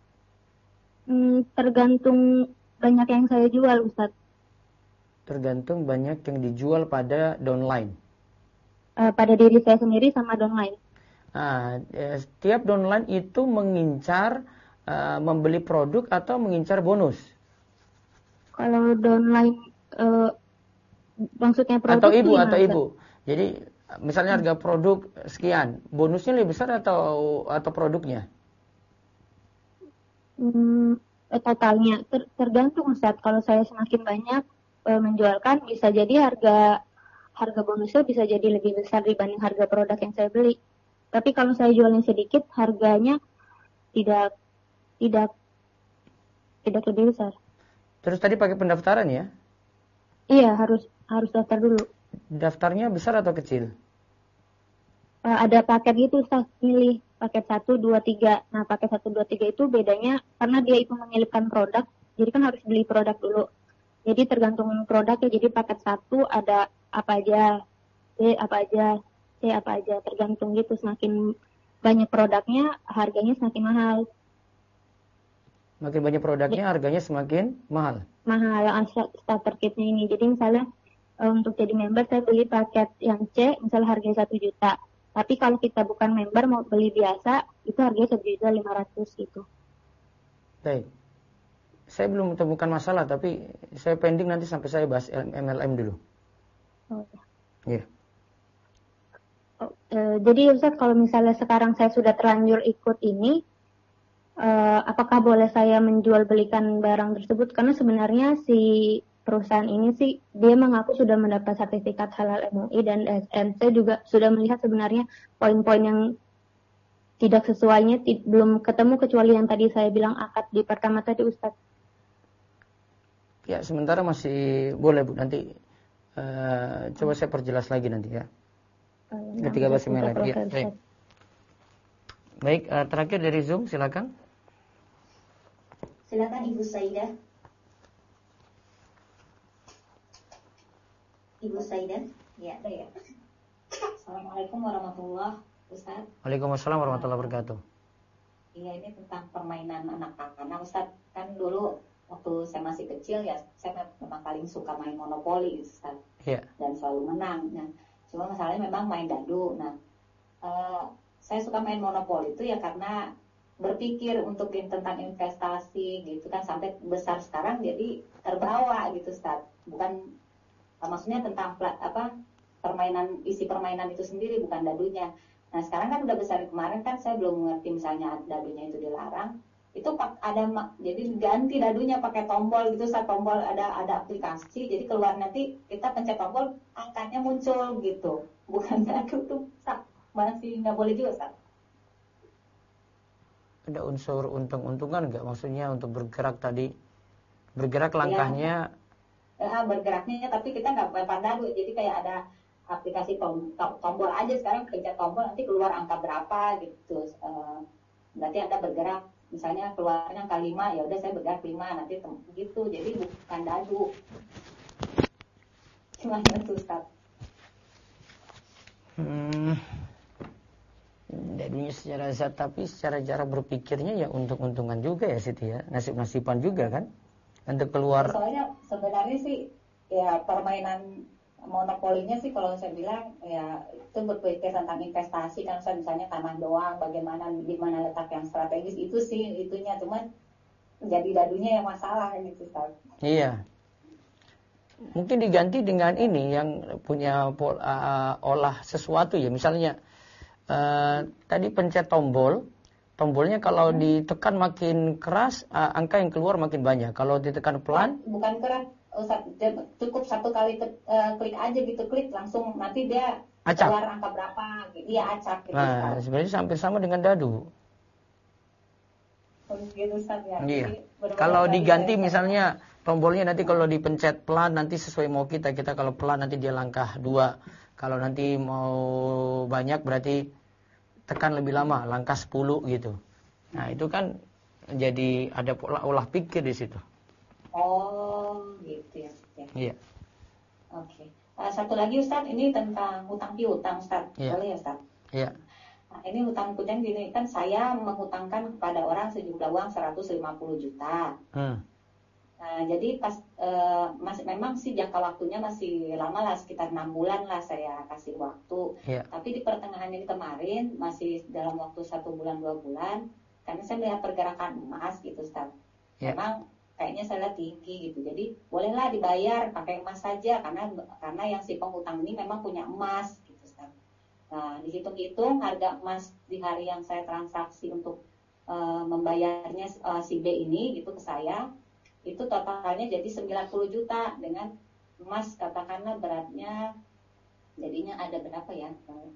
S12: Tergantung banyak yang saya jual, Ustaz.
S1: Tergantung banyak yang dijual pada downline.
S12: Pada diri saya sendiri sama downline.
S1: Nah, setiap downline itu mengincar membeli produk atau mengincar bonus?
S12: Kalau downline maksudnya produk
S1: atau ibu. Jadi misalnya harga produk sekian, bonusnya lebih besar atau produknya?
S12: Totalnya tergantung, Ustaz. Kalau saya semakin banyak menjualkan, bisa jadi harga bonusnya bisa jadi lebih besar dibanding harga produk yang saya beli. Tapi kalau saya jualnya sedikit, harganya tidak lebih besar.
S1: Terus tadi pakai pendaftaran ya?
S12: Iya, harus daftar dulu.
S1: Daftarnya besar atau kecil?
S12: Ada paket gitu, Ustaz, milih paket 1, 2, 3. Nah, paket 1, 2, 3 itu bedanya karena dia itu menyelipkan produk, jadi kan harus beli produk dulu. Jadi tergantung produknya, jadi paket 1 ada apa aja, B apa aja, C apa aja, tergantung gitu. Semakin banyak produknya, harganya semakin mahal.
S1: Makin banyak produknya, harganya semakin mahal?
S12: Mahal, starter kitnya ini. Jadi misalnya untuk jadi member saya beli paket yang C, misalnya harganya 1 juta. Tapi kalau kita bukan member mau beli biasa, itu harganya 1.500.000 gitu.
S1: Baik. Saya belum menemukan masalah, tapi saya pending nanti sampai saya bahas MLM dulu.
S12: Oh,
S1: ya.
S12: Yeah. Jadi Ustaz, kalau misalnya sekarang saya sudah terlanjur ikut ini, apakah boleh saya menjual belikan barang tersebut? Karena sebenarnya si perusahaan ini sih dia mengaku sudah mendapat sertifikat halal MUI dan SN. Saya juga sudah melihat sebenarnya poin-poin yang tidak sesuainya belum ketemu kecuali yang tadi saya bilang akad di pertama tadi, Ustaz.
S1: Ya, sementara masih boleh, Bu. Nanti coba saya perjelas lagi nanti ya. Ketika bahas MLM. Ya, baik. Baik, terakhir dari Zoom, silakan.
S11: Silakan Ibu Saidah. Ibu Saidah, ya, ada ya. Assalamualaikum warahmatullahi wabarakatuh.
S1: Waalaikumsalam warahmatullahi wabarakatuh.
S11: Iya, ini tentang permainan anak-anak. Ustaz, kan dulu waktu saya masih kecil ya, saya memang paling suka main monopoli, Ustaz.
S1: Iya.
S11: Dan selalu menang. Nah, cuma masalahnya memang main dadu. Nah, saya suka main monopoli itu ya karena berpikir untuk tentang investasi gitu kan, sampai besar sekarang jadi terbawa gitu, Ustaz. Bukan maksudnya tentang permainan, isi permainan itu sendiri, bukan dadunya. Nah sekarang kan udah besar, kemarin kan saya belum mengerti misalnya dadunya itu dilarang, itu ada jadi ganti dadunya pakai tombol gitu, saat tombol ada aplikasi, jadi keluar nanti kita pencet tombol angkanya muncul gitu, bukan dadu tuh masih nggak boleh juga, Ustaz.
S1: Ada unsur untung-untungan nggak, maksudnya untuk bergerak tadi, bergerak langkahnya?
S11: Ya, bergeraknya tapi kita nggak bukan dadu, jadi kayak ada aplikasi tombol aja, sekarang pencet tombol nanti keluar angka berapa gitu. Berarti Anda bergerak, misalnya keluarnya angka 5, ya udah saya bergerak 5 nanti gitu, jadi bukan dadu. Cuma itu, Ustaz.
S1: Dadunya secara zat, tapi secara cara berpikirnya ya untung-untungan juga ya Siti ya, nasib-nasiban juga kan untuk keluar.
S11: Soalnya sebenarnya sih ya permainan monopolinya sih kalau saya bilang ya itu berpikir tentang investasi kan, misalnya tanah doang, bagaimana di mana letak yang strategis, itu sih itunya, cuman jadi dadunya yang masalah gitu, Ustaz.
S1: Iya. Mungkin diganti dengan ini yang punya olah sesuatu ya, misalnya tadi pencet tombolnya kalau ditekan makin keras, angka yang keluar makin banyak. Kalau ditekan pelan,
S11: bukan keras, cukup satu kali klik aja gitu, klik langsung nanti dia acak. Keluar angka berapa, dia acak gitu.
S1: Nah, sebenarnya hampir sama dengan dadu.
S11: Gitu, Ustaz, ya.
S1: Iya. Kalau diganti misalnya tombolnya nanti kalau dipencet pelan nanti sesuai mau kita kalau pelan nanti dia langkah 2. Kalau nanti mau banyak berarti tekan lebih lama, langkah 10 gitu. Nah, itu kan jadi ada pola olah pikir di situ.
S11: Oh, gitu ya.
S1: Iya.
S11: Oke. Satu lagi Ustaz, ini tentang hutang piutang Ustaz. Boleh ya Ustaz?
S1: Iya.
S11: Nah, ini hutang piutang gini, kan saya menghutangkan kepada orang sejumlah uang 150 juta. Nah, jadi pas memang sih jangka waktunya masih lama lah, sekitar 6 bulan lah saya kasih waktu. Tapi di pertengahan ini kemarin masih dalam waktu 1 bulan 2 bulan, karena saya melihat pergerakan emas gitu Ustaz. Memang kayaknya saya lihat tinggi gitu. Jadi bolehlah dibayar pakai emas saja karena yang si penghutang ini memang punya emas gitu Ustaz. Nah, dihitung-hitung harga emas di hari yang saya transaksi untuk membayarnya si B ini gitu ke saya, itu totalnya jadi 90 juta dengan emas katakanlah beratnya jadinya ada berapa ya?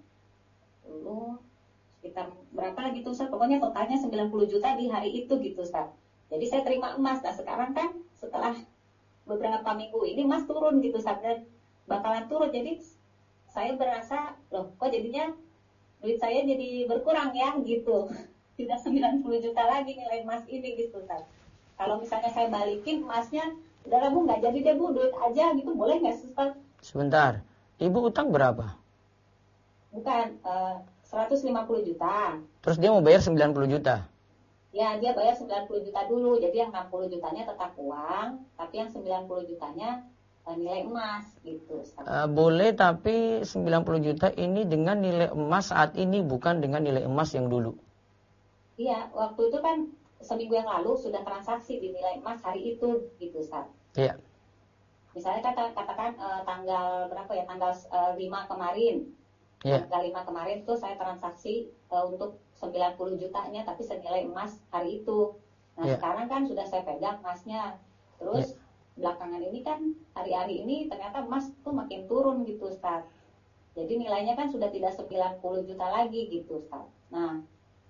S11: Dulu sekitar berapa lagi tuh Ustaz? Pokoknya totalnya 90 juta di hari itu gitu Ustaz. Jadi saya terima emas. Nah sekarang kan setelah beberapa minggu ini emas turun gitu Ustaz, dan bakalan turun. Jadi saya berasa loh kok jadinya duit saya jadi berkurang ya gitu. Tidak 90 juta lagi nilai emas ini gitu Ustaz. Kalau misalnya saya balikin emasnya, udah Bu nggak jadi deh Bu, duit aja gitu, boleh nggak Ustaz?
S1: Sebentar, Ibu utang berapa?
S11: Bukan, 150 juta.
S1: Terus dia mau bayar 90 juta?
S11: Ya, dia bayar 90 juta dulu, jadi yang 60 jutanya tetap uang, tapi yang 90 jutanya nilai emas gitu.
S1: Boleh, tapi 90 juta ini dengan nilai emas saat ini, bukan dengan nilai emas yang dulu.
S11: Iya, waktu itu kan seminggu yang lalu sudah transaksi di nilai emas hari itu gitu Ustaz.
S1: Iya.
S11: Misalnya katakan tanggal berapa ya, tanggal 5 kemarin. Tanggal 5 kemarin tuh saya transaksi untuk 90 jutanya tapi senilai emas hari itu. Nah sekarang kan sudah saya pegang emasnya. Terus belakangan ini kan hari-hari ini ternyata emas tuh makin turun gitu Ustaz. Jadi nilainya kan sudah tidak 90 juta lagi gitu Ustaz. Nah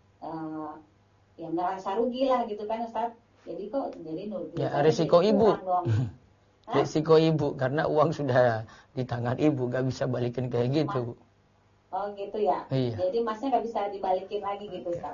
S11: ya merasa rugi lah gitu kan Ustaz. Jadi kok jadi
S1: risiko Ibu. Risiko Ibu karena uang sudah di tangan Ibu, gak bisa balikin kayak gitu Bu.
S11: Oh gitu ya. Iya. Jadi emasnya gak bisa dibalikin lagi gitu Ustaz.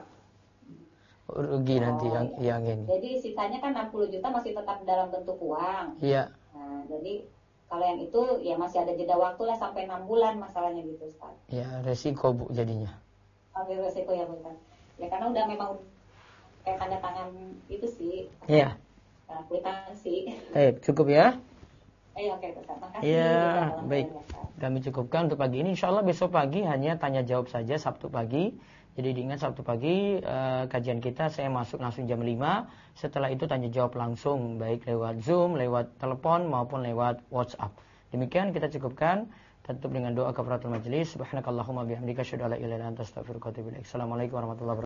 S1: Rugi nanti yang ini.
S11: Jadi sisanya kan 60 juta masih tetap dalam bentuk uang.
S1: Iya.
S11: Nah, jadi kalau yang itu ya masih ada jeda waktu lah sampai 6 bulan masalahnya gitu Ustaz.
S1: Ya resiko Bu jadinya.
S11: Oke, resiko ya Bu. Ya karena udah memang kayak tanda tangan itu sih.
S1: Iya.
S11: Kwitansi.
S1: Cukup ya?
S11: Oke, Ustaz. Makasih.
S1: Iya, baik. Kami cukupkan untuk pagi ini. Insyaallah besok pagi hanya tanya jawab saja Sabtu pagi. Jadi diingat Sabtu pagi kajian kita saya masuk langsung jam 5. Setelah itu tanya jawab langsung baik lewat Zoom, lewat telepon maupun lewat WhatsApp. Demikian kita cukupkan. Tutup dengan doa kafaratul majelis. Subhanakallahumma bihamdika asyhadu an la ilaha illa anta astaghfiruka wa atubu ilaik. Assalamualaikum warahmatullahi wabarakatuh.